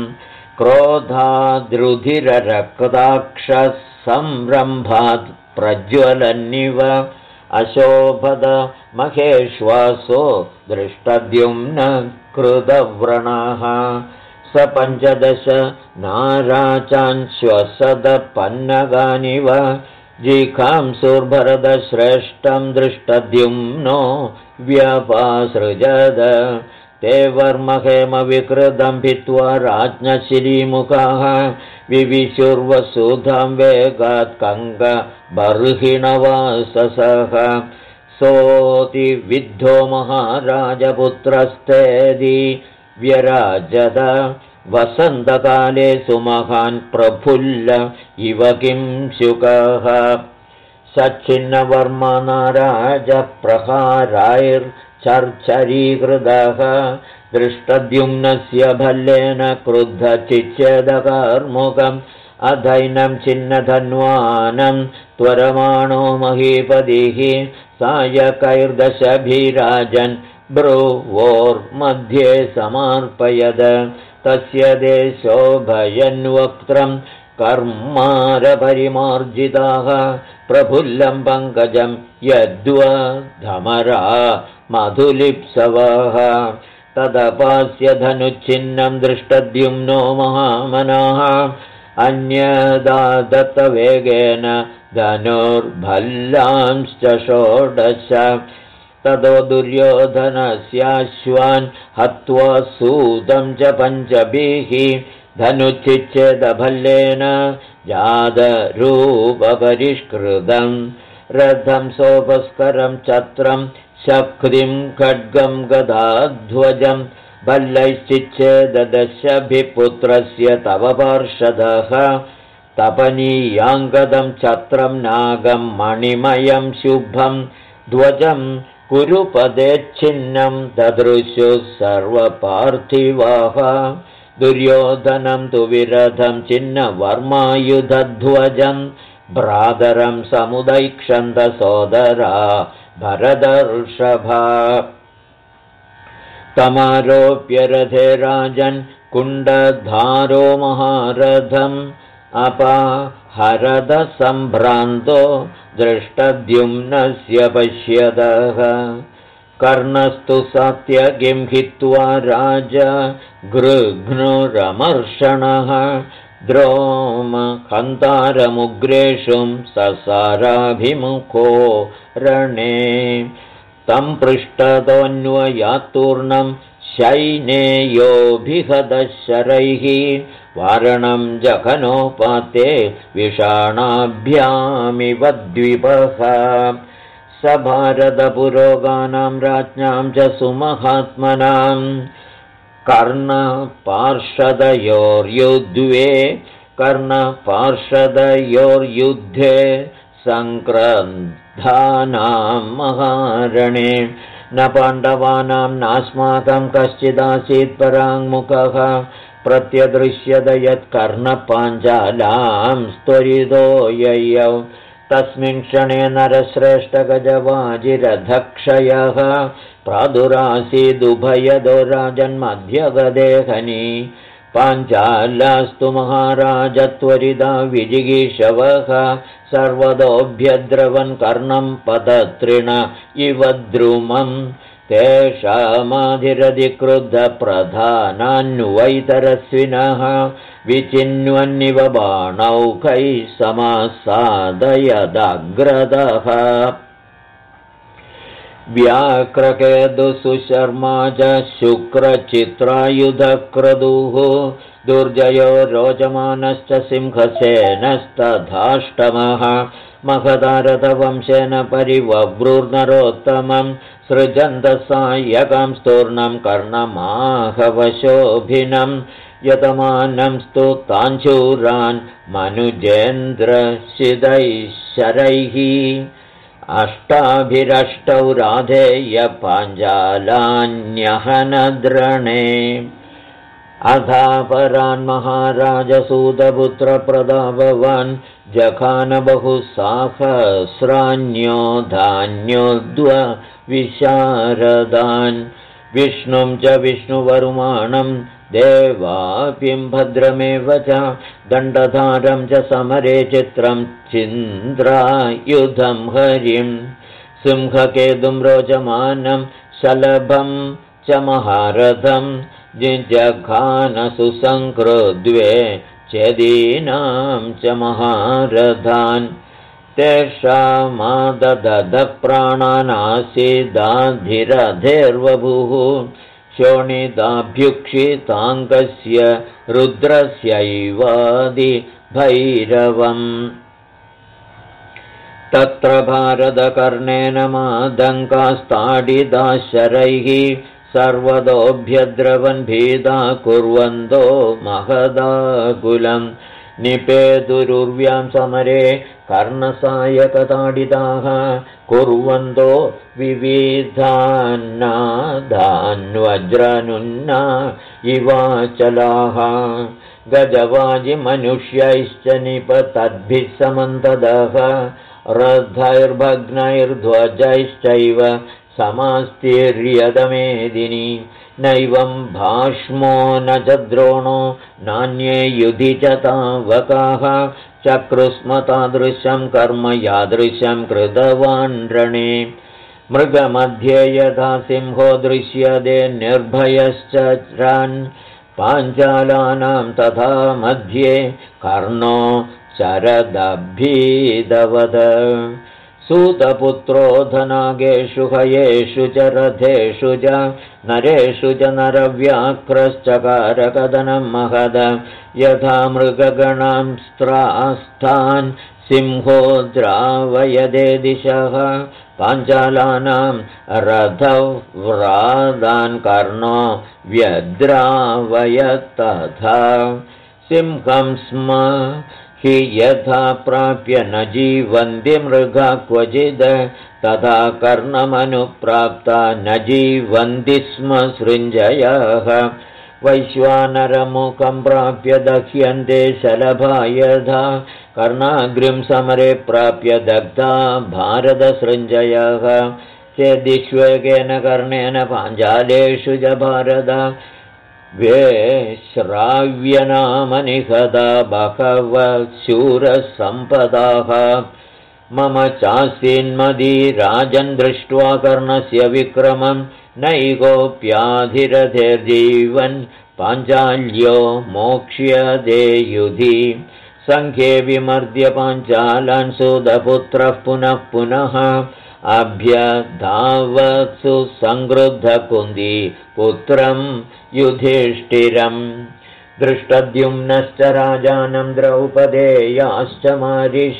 क्रोधाद्रुधिररक्ताक्षः संरम्भात् प्रज्वलन्निव अशोभद महेश्वासो दृष्टद्युम्न कृतव्रणः स 15 नाराचान्श्वसदपन्नगानिव जिघांसुर्भरतश्रेष्ठं दृष्टद्युम्नो व्यपासृजद ते वर्महेमविकृतं भित्त्वा राज्ञशिरीमुखाः विविशुर्वसुधां वेगात् कङ्गबर्हिणवाससः सोऽतिविद्धो महाराजपुत्रस्तेदि व्यराजत वसन्तकाले सुमहान् प्रफुल्ल इव किंशुकः सच्छिन्नवर्मा नाराजप्रहाराैर्चर्चरीकृतः दृष्टद्युम्नस्य भल्लेन क्रुद्धचिच्छेदकर्मुकम् अधैनं छिन्नधन्वानं त्वरमाणो महीपतिः सायकैर्दशभिराजन् ब्रुवोर्मध्ये समार्पयद तस्य देशोभयन्वक्त्रं कर्मारपरिमार्जिताः प्रफुल्लं पङ्कजं यद्वधमरा मधुलिप्सवः तदपास्य धनुच्छिन्नं दृष्टद्युम्नो महामनाः अन्यदादत्तवेगेन धनुर्भल्लांश्च 16 ततो दुर्योधनस्याश्वान् हत्वा सूतं च 5 धनुच्छिच्छेदभल्लेन जातरूपपरिष्कृतं रथं सोपस्करं छत्रं शक्तिं खड्गं गदाध्वजं भल्लैश्चिच्छेददशभिः पुत्रस्य तव पार्षदः तपनीयाङ्गदं छत्रं नागं मणिमयं शुभं ध्वजं कुरुपदेच्छिन्नं ददृशुः सर्वपार्थिवाः दुर्योधनं तु विरथं छिन्नवर्मायुधध्वजं भ्रातरं समुदैक्षन्त सोदरा भरतर्षभा तमारोप्य रथे राजन् कुण्डधारो महारथम् अपहरद सम्भ्रान्तो दृष्टद्युम्नस्य पश्यतः कर्णस्तु सात्यकिं हित्वा राजा गृघ्नुरमर्षणः द्रोमहन्तारमुग्रेषुं ससाराभिमुखो रणे तं पृष्ठतोऽन्वयात्तूर्णं शैनेयोऽभिहतशरैः वारणं जघनोपाते विषाणाभ्यामिव द्विपः स भारतपुरोगानां राज्ञां च सुमहात्मनां कर्णपार्षदयोर्युद्धे सङ्क्रन्धानां महारणे न पाण्डवानां नास्माकं कश्चिदासीत् पराङ्मुखः प्रत्यदृश्यत यत्कर्णपाञ्चालां त्वरितो ययौ तस्मिन् क्षणे नरश्रेष्ठगजवाजिरधक्षयः प्रादुरासीदुभयदो राजन्मध्यगदेहनि पाञ्चालास्तु महाराज त्वरिता विजिगीषवः सर्वतोऽभ्यद्रवन् कर्णं पदतृण इव द्रुमम् तेषामाधिरधिक्रुद्धप्रधानान्वैतरस्विनः विचिन्वन्निव बाणौकैः समासादयदग्रदः व्याक्रकेतुसुशर्मा च शुक्रचित्रायुधक्रदुः दुर्जयो रोचमानश्च सिंहसेनस्तथाष्टमः महदारथवंशेन परिवव्रूर्नरोत्तमं सृजन्तसायकं स्तूर्णं कर्णमाहवशोभिनं यतमानं स्तुताञ्चूरान् मनुजेन्द्रशिदैशरैः अष्टाभिरष्टौ राधेय पाञ्चालान्यहनद्रणे अधापरान् महाराजसूतपुत्रप्रदाभवान् जखान बहुसाहस्रान्यो धान्योद्विशारदान् विष्णुं च विष्णुवरुमाणं देवापिं भद्रमेव च दण्डधारं च समरे चित्रं चिन्द्रायुधं हरिं सिंहकेतुं रोचमानं शलभं च महारथं जिजघानसुसङ्कृद्वे चेदीनां च महारथान् तेषामाददधप्राणानासीदाधिरधेर्वभुः शोणिताभ्युक्षिताङ्गस्य रुद्रस्यैवादिभैरवम् तत्र भारतकर्णेन मादङ्कास्ताडिताः शरैः सर्वतोऽभ्यद्रवन् भीता कुर्वन्तो महदाकुलं निपेतुरुर्व्यां समरे कर्णसायकताडिताः कुर्वन्तो विविधान्नादान्वज्रनुन्ना इवाचलाः गजवाजिमनुष्यैश्च निपतद्भिः समन्तदः रथैर्भग्नैर्ध्वजैश्चैव समास्तीर्यदमेदिनी नैवं भाष्मो न च द्रोणो नान्ये युधि च तावकाः चक्रुस्म तादृशं कर्म यादृशं कृतवान् रणे मृगमध्ये यथा सिंहो दृश्यते निर्भयश्च रान् पाञ्चालानां तथा मध्ये कर्णो चरदभीदवद सूतपुत्रो धनागेषु हयेषु च रथेषु च नरेषु च नरव्याघ्रश्चकारकदनं महद यथा मृगगणांस्त्रास्तान् सिंहो द्रावयदे दिशः पाञ्चालानां रथव्रादान् कर्णो व्यद्रावयत्तथा सिंहं स्म हि यथा प्राप्य न जीवन्ति मृगा क्वचिद् तथा कर्णमनुप्राप्ता न जीवन्ति स्म सृञ्जयः वैश्वानरमुखं प्राप्य दह्यन्ते शलभा यथा कर्णाग्रिं समरे प्राप्य दग्धा भारतसृञ्जयः चेदिष्वेकेन कर्णेन पाञ्चालेषु च भारत वेश्राव्यनामनिहता बहवः शूरसम्पदाः मम चासीन्मदी राजन् दृष्ट्वा कर्णस्य विक्रमं नैकोऽप्याधिरथैर्जीवन् पाञ्चाल्यो मोक्ष्यते युधि सङ्ख्ये विमर्द्य पाञ्चालान् सूतपुत्रः पुनः पुनः अभ्यधावत्सु संगृद्धकुन्दी पुत्रं युधिष्ठिरं दृष्टद्युम्नश्च राजानं द्रौपदेयाश्च मारिष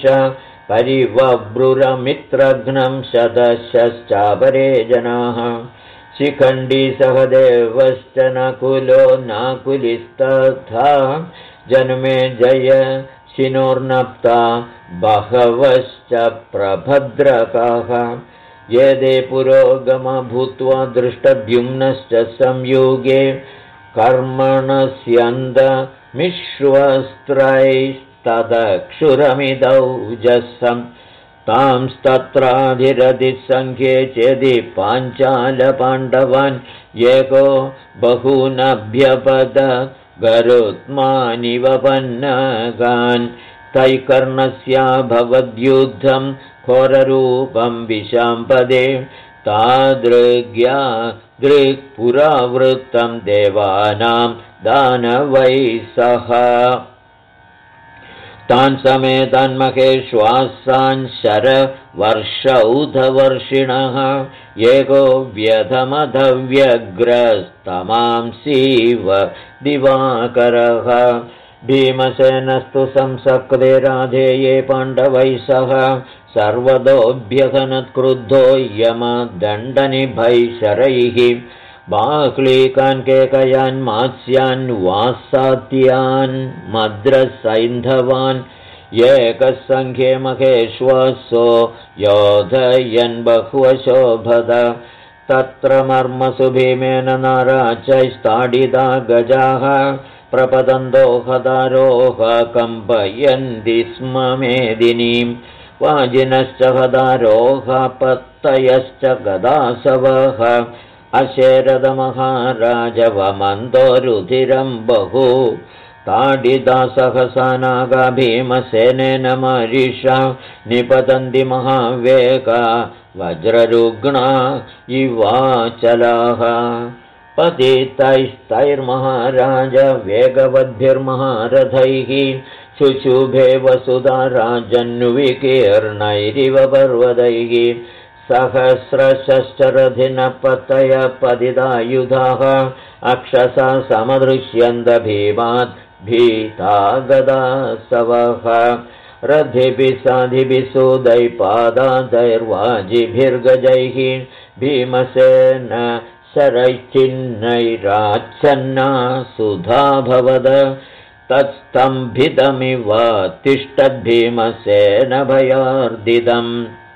परिवव्रुरमित्रघ्नं शतशश्चापरे जनाः शिखण्डी सहदेवश्च नकुलो नाकुलिस्तथा जन्मे जय शिनोर्नप्ता बहवश्च प्रभद्रकाः येदे पुरोगमा भूत्वा दृष्टद्युम्नश्च संयुगे कर्मणस्यन्दमिश्वस्त्रैस्तदक्षुरमिदौजसं तांस्तत्राधिरधिसङ्ख्ये चेदि पाञ्चालपाण्डवान् एको बहूनभ्यपद गरुत्मानिव पन्नगान् तैकर्णस्याभवद्युद्धं घोररूपं विशाम्पदे तादृग्या दृक्पुरावृत्तं देवानां दानवैः सह तान् समेतान् महेश्वासान् शरवर्षौधवर्षिणः एको व्यधमधव्यग्रस्तमांसीव दिवाकरः भीमसेनस्तु संसक्ते राधेये पाण्डवैः सह सर्वतोऽभ्यसनत्क्रुद्धो यमदण्डनिभैः शरैः बाह्लीकान् केकयान् मात्स्यान् वासात्यान् मद्रसैन्धवान् एकसङ्ख्ये महेश्वासो योधयन् बह्वशोभद तत्र मर्मसु भीमेन नाराचैस्ताडिता गजाः प्रपतन्तो हदारोह कम्पयन्ति स्म मेदिनीं वाजिनश्च हदारोह पत्तयश्च गदासवः अशेरदमहाराजवमन्दो रुधिरं बहु ताडिता सहसा नागा भीमसेनेन मरीषा निपतन्ति महावेगा वज्ररुग्णा इवाचलाः पतितैस्तैर्महाराज वेगवद्भिर्महारथैः शुशुभे वसुधा राजन्विकीर्णैरिव पर्वतैः सहस्रशस्त्ररथिनपतय पतितायुधाः अक्षसा समदृश्यन्त भीमात् भीता गदासवः रथिभिः साधिभिः सुदैपादादैर्वाजिभिर्गजैः भीमसेन शरैश्चिन्नैराच्छन्ना सुधा भवद तत्स्तम्भितमिव तिष्ठद्भीमसेन भयार्दितम्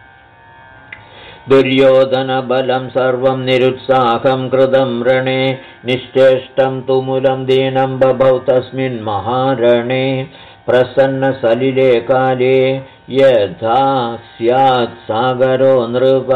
दुर्योधनबलं सर्वं निरुत्साहं कृतं रणे निश्चेष्टं तुमुलं दीनं बभौ तस्मिन् महारणे प्रसन्नसलिले काले यथा स्यात् सागरो नृप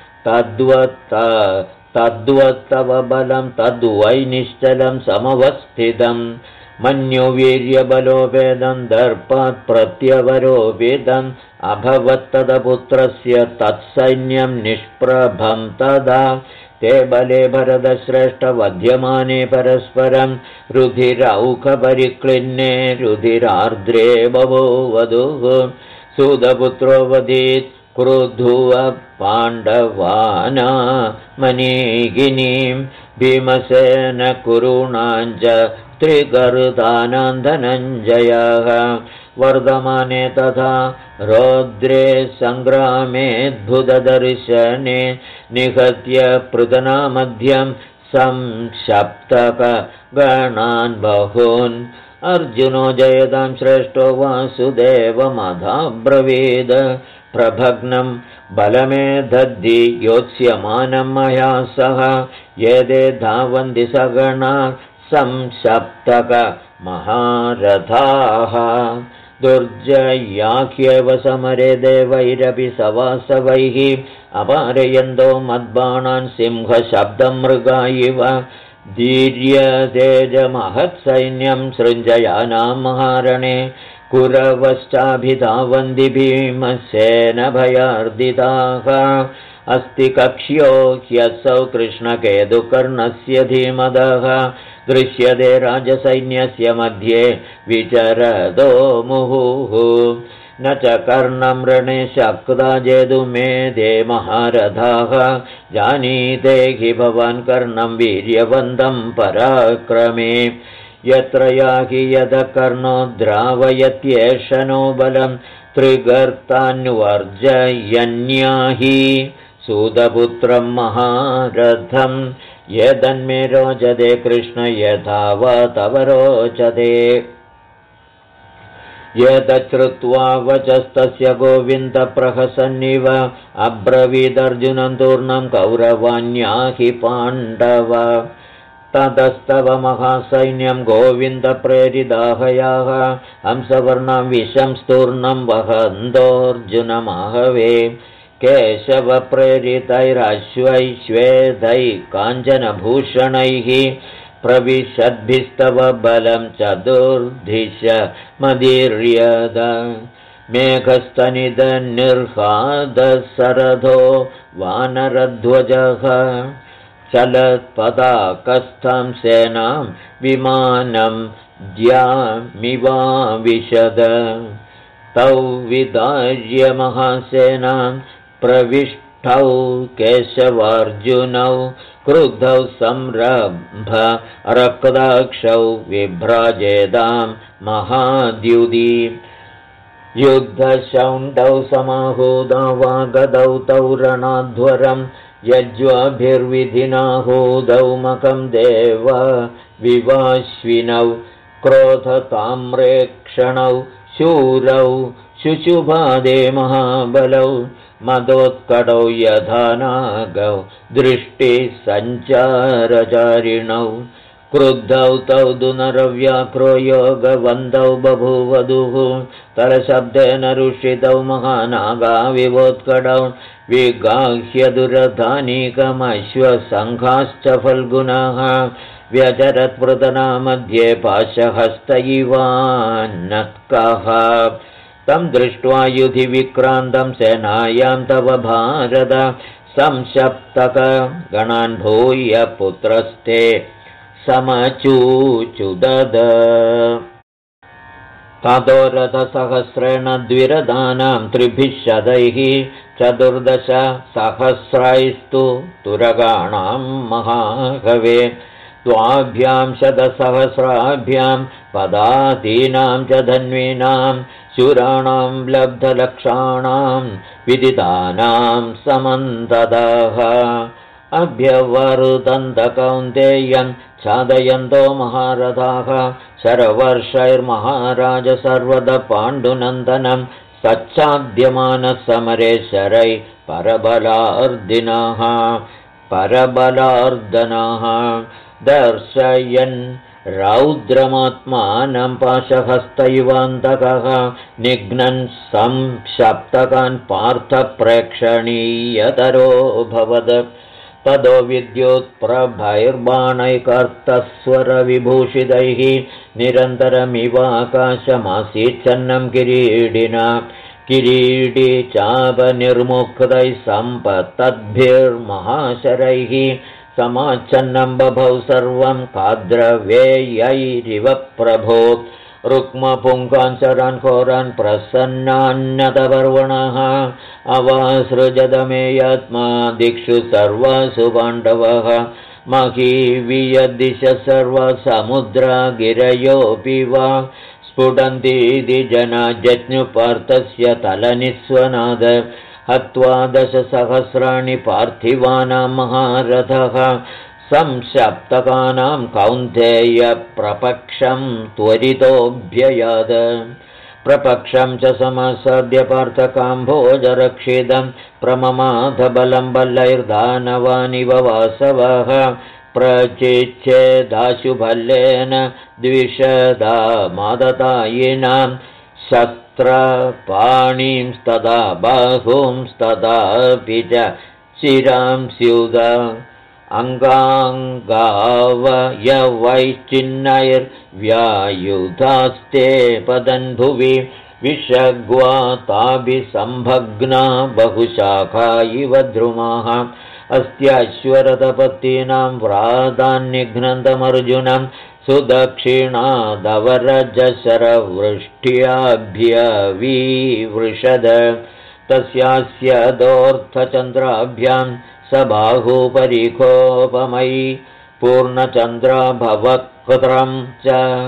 तद्वत्तव बलं तद्वै निश्चलं समवस्थितम् मन्युवीर्यबलोपेदं दर्पात् प्रत्यवरोपितम् अभवत्तदपुत्रस्य तत्सैन्यं निष्प्रभं तदा ते बले भरतश्रेष्ठवध्यमाने परस्परं रुधिरौखपरिक्लिन्ने रुधिरार्द्रे बभो वधुः सूतपुत्रो वदीत् क्रुद्धुव पाण्डवाना मनीगिनीं भीमसेन कुरुणाञ्च त्रिगर्दानां धनञ्जयः वर्धमाने तथा रौद्रे सङ्ग्रामेऽद्भुतदर्शने निहत्य पृतनामध्यं संशप्तकगणान् बहून् अर्जुनो जयतां श्रेष्ठो वासुदेवमधाब्रवीद प्रभग्नं बलमेधद्धि योत्स्यमानं मया सह यदे धावन्ति सगणा संशप्तक महारथाः दुर्जयाख्येव समरे देवैरपि सवासवैः अपारयन्तो मद्बाणान् सिंहशब्दं मृगा इव धीर्यतेजमहत्सैन्यं सृञ्जयानां महारणे कुरवश्चाभिधावन्ति भीमसेन भयार्दिताः अस्ति कक्ष्यो ह्यसौ कृष्णकेतुकर्णस्य धीमदः दृश्यते राजसैन्यस्य मध्ये विचरदो मुहुः न च कर्णं रणे शक्ता जेतुमेधे महारथाः जानीते हि भवान् कर्णं वीर्यवन्तं पराक्रमे यत्र याहि यद कर्णो द्रावयत्येष नो बलं त्रिगर्तान्वर्जयन्याहि सूतपुत्रं महारथं यदन्मे रोचते कृष्ण यथा वा तव रोचते यतश्रुत्वा वचस्तस्य गोविन्दप्रहसन्निव अब्रवीदर्जुनं तूर्णं कौरवाण्याहि पाण्डव ततस्तव महासैन्यं गोविन्दप्रेरिदाहयाः हंसवर्णं विषं स्तूर्णं वहन्तोऽर्जुनमाहवे केशवप्रेरितैरश्वैश्वेदैः काञ्चनभूषणैः प्रविशद्भिस्तव बलं चतुर्दिश मदीर्यद मेघस्तनिदनिर्हादशरथो वानरध्वजः चलत्पदाकस्थं सेनां विमानं द्यामिवाविशद तौ विदार्य महासेनां प्रविष्टौ केशवार्जुनौ क्रुद्धौ संरम्भ रक्ताक्षौ विभ्राजेदां महाद्युति युद्धशौण्डौ समाहूदौ वागदौ तौ रणाध्वरं यज्वाभिर्विधिनाहूदौ मकं देव विवाश्विनौ क्रोधताम्रेक्षणौ शूरौ शुशुभादे महाबलौ मदोत्कटौ यथा नागौ दृष्टिसञ्चारचारिणौ क्रुद्धौ तौ दुनरव्याक्रो योगवन्दौ बभूवधुः तरशब्देन रुषितौ महानागाविवोत्कटौ विगाह्य दुरधानीकमश्वसङ्घाश्च फल्गुनः व्यचरत्पृतना मध्ये पाशहस्त इवान्नत्कः तं दृष्ट्वा युधि विक्रान्तं सेनायां तव भारत संशप्तकगणान् भूय पुत्रस्ते समचूचुदद ततो रथसहस्रेण द्विरदानां त्रिभिः शतैः 14,000 तुरगाणां महाहवे द्वाभ्यां शतसहस्राभ्यां पदातीनां च धन्वीनां शूराणां लब्धलक्षाणां विदितानां समन्ततः अभ्यवरुदन्तकौन्तेयं छादयन्तो महारथाः शरवर्षैर्महाराज सर्वदा पाण्डुनन्दनं सच्चाद्यमानः समरे शरै परबलार्दनाः दर्शयन् रौद्रमात्मानं पाशहस्तैवान्तकः निघ्नन् संशप्तकान् पार्थप्रेक्षणीयतरोऽभवत् तदो विद्युत्प्रभैर्बाणैकर्तस्वरविभूषितैः निरन्तरमिवाकाशमासीच्छन्नं किरीडिना किरीटी चापनिर्मुक्तैः सम्पत्तद्भिर्महाशरैः समाच्छन्नं बभौ सर्वं काद्रवेयैरिव प्रभो रुक्मपुङ्कान् शरान् घोरान् प्रसन्नान्नतपर्वणः अवासृजदमेयात्मा दिक्षु सर्वासु पाण्डवः महीवियदिश सर्वसमुद्रा गिरयोऽपि वा स्फुटन्तीति जना जज्ञुपार्थस्य तलनिस्वनाद हत्वा 10,000 पार्थिवानां महारथः संशप्तकानां कौन्तेय प्रपक्षं त्वरितोऽभ्ययाद प्रपक्षं च समसद्य पार्थकाम्भोजरक्षितं प्रममाधबलं बलैर्दानवानिव वासवः प्रचिच्छेदाशुभल्लेन द्विषदा मादतायिनां शस्त्रपाणिंस्तदा बाहुंस्तदापि च शिरांस्युद अङ्गाङ्गावयवैश्चिन्नैर्व्यायुधास्ते पतन्भुवि विषग्वाताभिसम्भग्ना बहुशाखा इव द्रुमाः अस्त्याश्वरथपत्नीनां व्रातान्निघ्नन्तमर्जुनं सुदक्षिणादवरजशरवृष्ट्याभ्यविवृषद तस्यास्य दोर्थचन्द्राभ्यां स बाहुपरिकोपमयि पूर्णचन्द्राभवक्त्रं च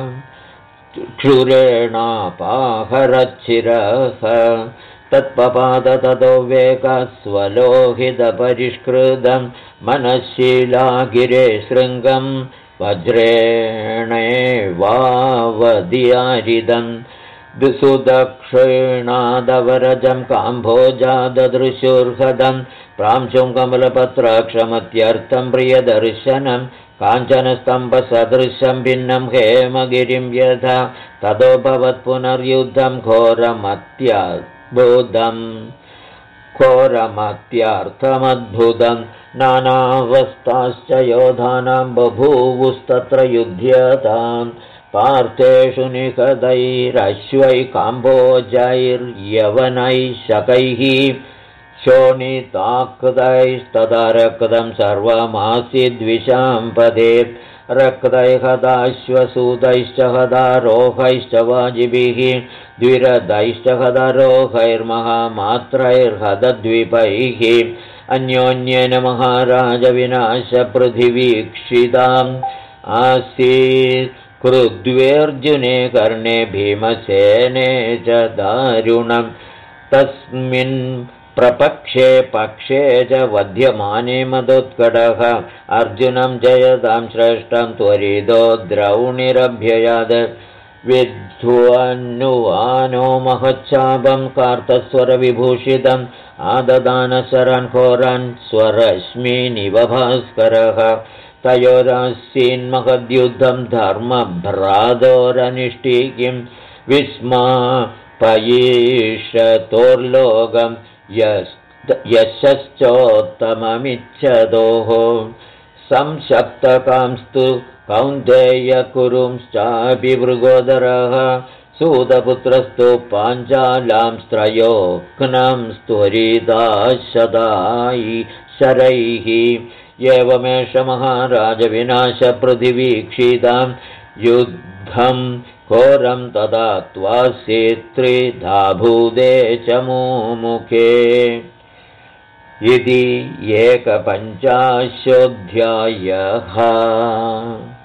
क्षुरेणापाहरच्छिरः तत्पपाद ततो वेगस्वलोहितपरिष्कृतं मनःशीलागिरे शृङ्गं वज्रेणेवावधियारिदं सुदक्षिणादवरजं काम्भोजाददृशुर्हदं प्रांशुं कमलपत्राक्षमत्यर्थं प्रियदर्शनं काञ्चनस्तम्भसदृशं भिन्नं हेमगिरिं यथा ततो भवत्पुनर्युद्धं घोरमत्यर्थमद्भुतं नानावस्थाश्च योधानां बभूवुस्तत्र युध्यतां पार्थेषु निकदैरश्वै काम्भोजैर्यवनैः शकैः शोणिताकृतैस्तदा रक्तं सर्वमासीद्विशाम्पदे रक्तैः हताश्वसूतैश्च हतारोहैश्च वाजिभिः द्विरदैश्च हतारोहैर्महामात्रैर्हतद्वीपैः अन्योन्येन महाराजविनाशपृथिवीक्षिताम् आसीत् कृद्वेऽर्जुने कर्णे भीमसेने च दारुणम् तस्मिन् प्रपक्षे पक्षे च वध्यमाने मदोत्कटः अर्जुनं जयतां श्रेष्ठं त्वरितो द्रौणिरभ्ययात् विद्ध्वन्नुवानो महच्छापं कार्तस्वरविभूषितम् आददानशरन् घोरन् स्वरश्मिनिव भास्करः तयोरासीन्महद्युद्धं धर्मभ्रातोरनिष्ठिकिं विस्मापयीषतोर्लोकं यशश्चोत्तममिच्छतोः संशप्तकांस्तु कौन्तेयकुरुंश्चापि मृगोदरः सूतपुत्रस्तु पाञ्चालांस्त्रयोक्नं त्वरिताशदायि शरैः एवमेष महाराजविनाशपृथिवीक्षितां युद्धं घोरं तदा त्वासि त्रिधाभूते च मुमुखे इति 150 अध्यायः।